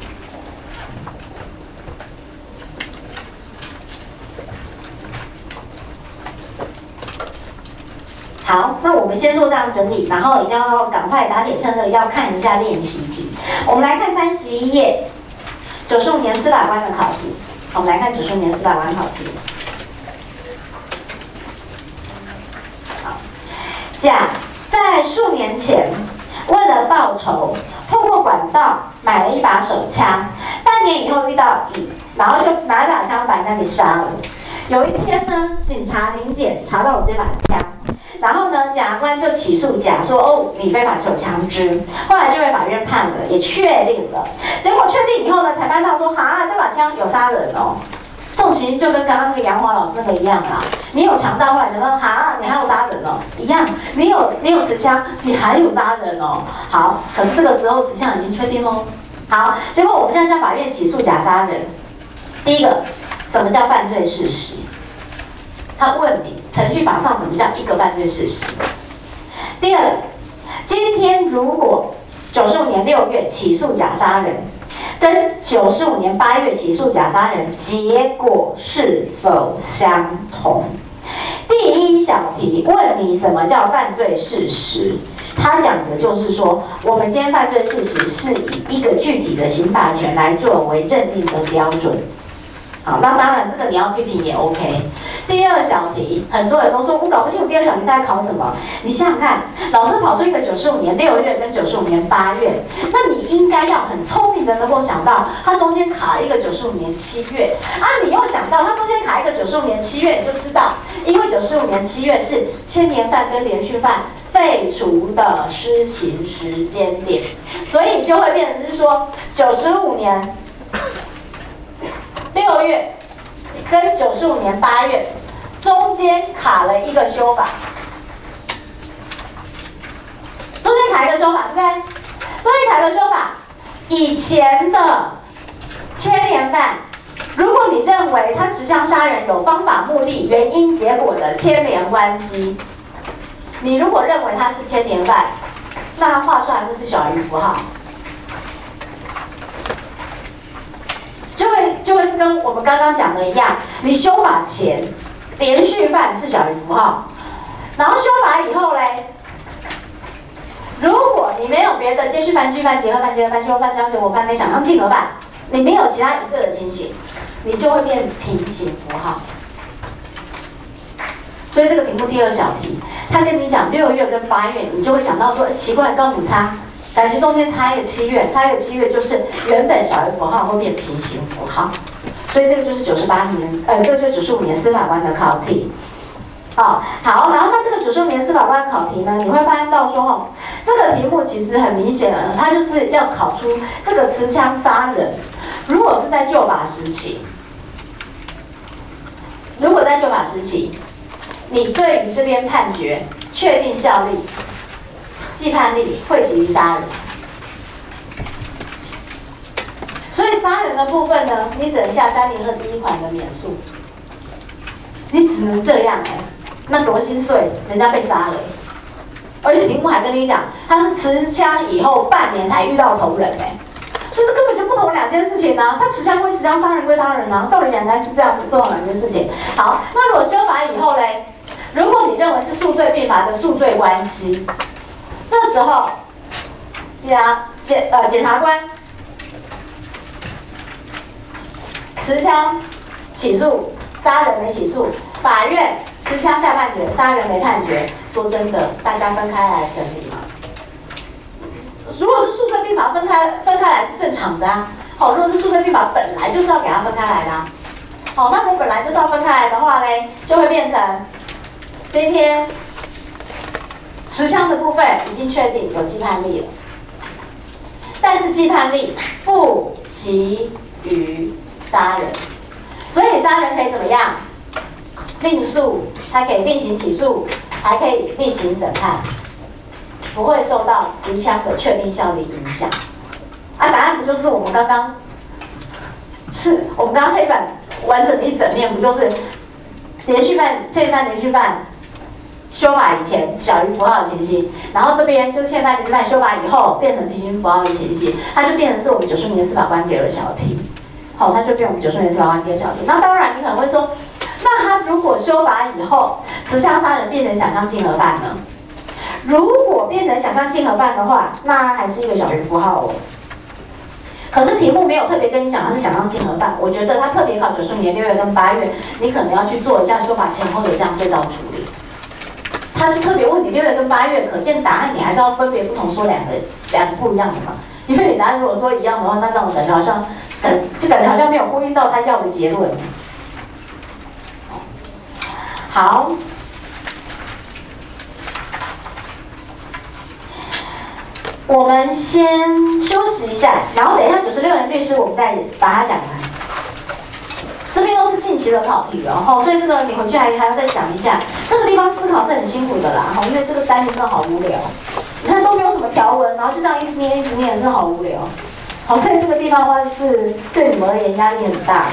好，那我们先做这样整理，然后一定要赶快打铁趁热，要看一下练习题。我们来看31页，95年司法官的考题。我们来看95年司法官考题。好，甲在数年前为了报仇，透过管道买了一把手枪，半年以后遇到乙，然后就拿一把枪把人家给杀了。有一天呢，警察临检查到我这把枪。 然后呢，检察官就起诉甲说，哦，你非法持有枪支。后来就被法院判了，也确定了。结果确定以后呢，才发现说，哈，这把枪有杀人哦。这种情形就跟刚刚那个杨华老师那个一样啦。你有强盗，后来想到，哈，你还有杀人哦，一样。你有持枪，你还有杀人哦。好，可是这个时候持枪已经确定喽。好，结果我们现在向法院起诉甲杀人。第一个，什么叫犯罪事实？他问你，程序法上什么叫一个犯罪事实？第二个，今天如果95年6月起诉甲杀人，跟95年8月起诉甲杀人，结果是否相同？第一小题问你什么叫犯罪事实？他讲的就是说，我们今天犯罪事实是以一个具体的刑法权来作为认定的标准。好，那当然这个你要批评也 OK。第二小题，很多人都说我搞不清楚第二小题在考什么。你想想看，老师跑出一个95年6月跟95年8月，那你应该要很聪明的能够想到，它中间卡一个95年7月啊，你又想到它中间卡一个95年7月，你就知道，因为95年7月是牵连犯跟连续犯废除的施行时间点，所以就会变成是说95年6月跟95年8月中间卡了一个修法，中间卡一个修法，对不对？中间卡一个修法，以前的牵连犯，如果你认为他持枪杀人有方法、目的、原因、结果的牵连关系，你如果认为他是牵连犯，那他画出来会是小于符号。就会是跟我们刚刚讲的一样，你修法前连续犯是小于符号，然后修法以后嘞，如果你没有别的接续犯、继续犯、结合犯、结合犯、先后犯、将结果犯跟想象竞合犯，你没有其他一个的情形，你就会变平行符号。所以这个题目第二小题，他跟你讲6月跟8月，你就会想到说，奇怪，高母差。感觉中间差一个7月，差一个7月就是原本小于符号会变平行符号，所以这个就是这就是95年司法官的考题。好，然后那这个95年司法官考题呢，你会发现到说，这个题目其实很明显，它就是要考出这个持枪杀人，如果是在旧法时期，你对于这边判决确定效力。既判力会起于杀人，所以杀人的部分呢，你只能下302第1款的免诉，你只能这样那多心碎，人家被杀了，而且题目还跟你讲，他是持枪以后半年才遇到仇人所以这根本就不同两件事情啊！他持枪归持枪，杀人归杀人啊，照理讲应该是这样不同两件事情。好，那如果修法以后嘞，如果你认为是诉罪并罚的诉罪关系。这时候，检察官持枪起诉，杀人没起诉，法院持枪下判决，杀人没判决。说真的，大家分开来审理嘛。如果是诉罪并罚分开来是正常的啊。好，如果是诉罪并罚本来就是要给它分开来的啊。好，那我本来就是要分开来的话嘞，就会变成今天。持枪的部分已经确定有既判力了，但是既判力不及于杀人，所以杀人可以怎么样？另诉，它可以另行起诉，还可以另行审判，不会受到持枪的确定效力影响。答案不就是我们刚刚黑板完整的一整面，不就是连续犯、牵连犯、连续犯？修法以前小于符号的情形，然后这边就是现在连续犯修法以后变成平行符号的情形，它就变成是我们95年司法官第2小题。好，它就变我们95年司法官第2小题。那当然你可能会说，那他如果修法以后持枪杀人变成想象竞合犯呢？如果变成想象竞合犯的话，那还是一个小于符号可是题目没有特别跟你讲它是想象竞合犯，我觉得他特别考95年6月跟8月，你可能要去做一下修法前后的这样对照处理。他就特别问你6月跟8月，可见答案你还是要分别不同说两个不一样的嘛。因为你答案如果说一样的话，那这种感觉好像感觉好像没有呼应到他要的结论。好， 我们先休息一下，然后等一下96年律师我们再把它讲完。这边都是近期的考题哦，所以这个你回去还要再想一下。这个地方思考是很辛苦的啦，因为这个单元真的好无聊。你看都没有什么条文，然后就这样一直念，真的好无聊。好，所以这个地方的话是对你们而言压力很大。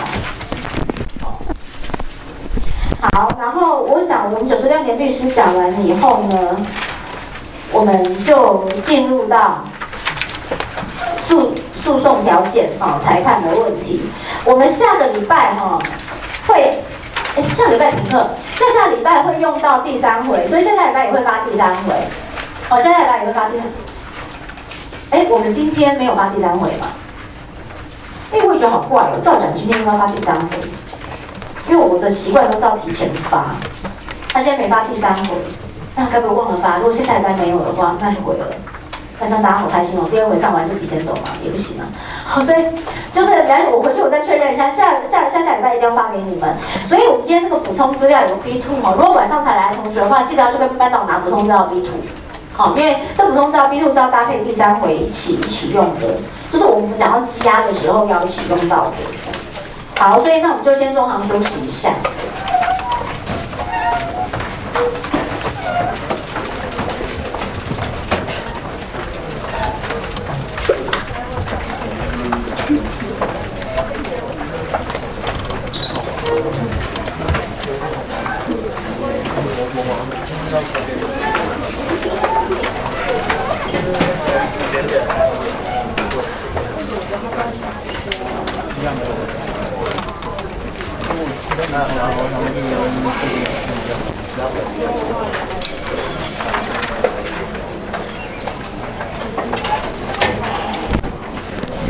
好，然后我想我们96年律师讲完了以后呢，我们就进入到诉讼条件裁判的问题。我们下个礼拜会，下礼拜评课，下礼拜会用到第3回，所以下礼拜也会发第3回。下礼拜也会发第3。我们今天没有发第3回嘛？我也觉得好怪哦，照讲今天应该发第3回。因为我的习惯都是要提前发，他现在没发第3回，那该不会忘了发？如果下礼拜没有的话，那就毁了。那这样大家好开心哦，第2回上完就提前走嘛，也不行啊。好，所以就是我回去我再确认一下，下礼拜一定要发给你们。所以我们今天这个补充资料有个 B2 如果晚上才来的同学的话，记得要去跟班导拿补充资料 B2。好，因为这补充资料 B2 是要搭配第3回一起用的，就是我们讲到积压的时候要一起用到的。好，所以那我们就先中行休息一下。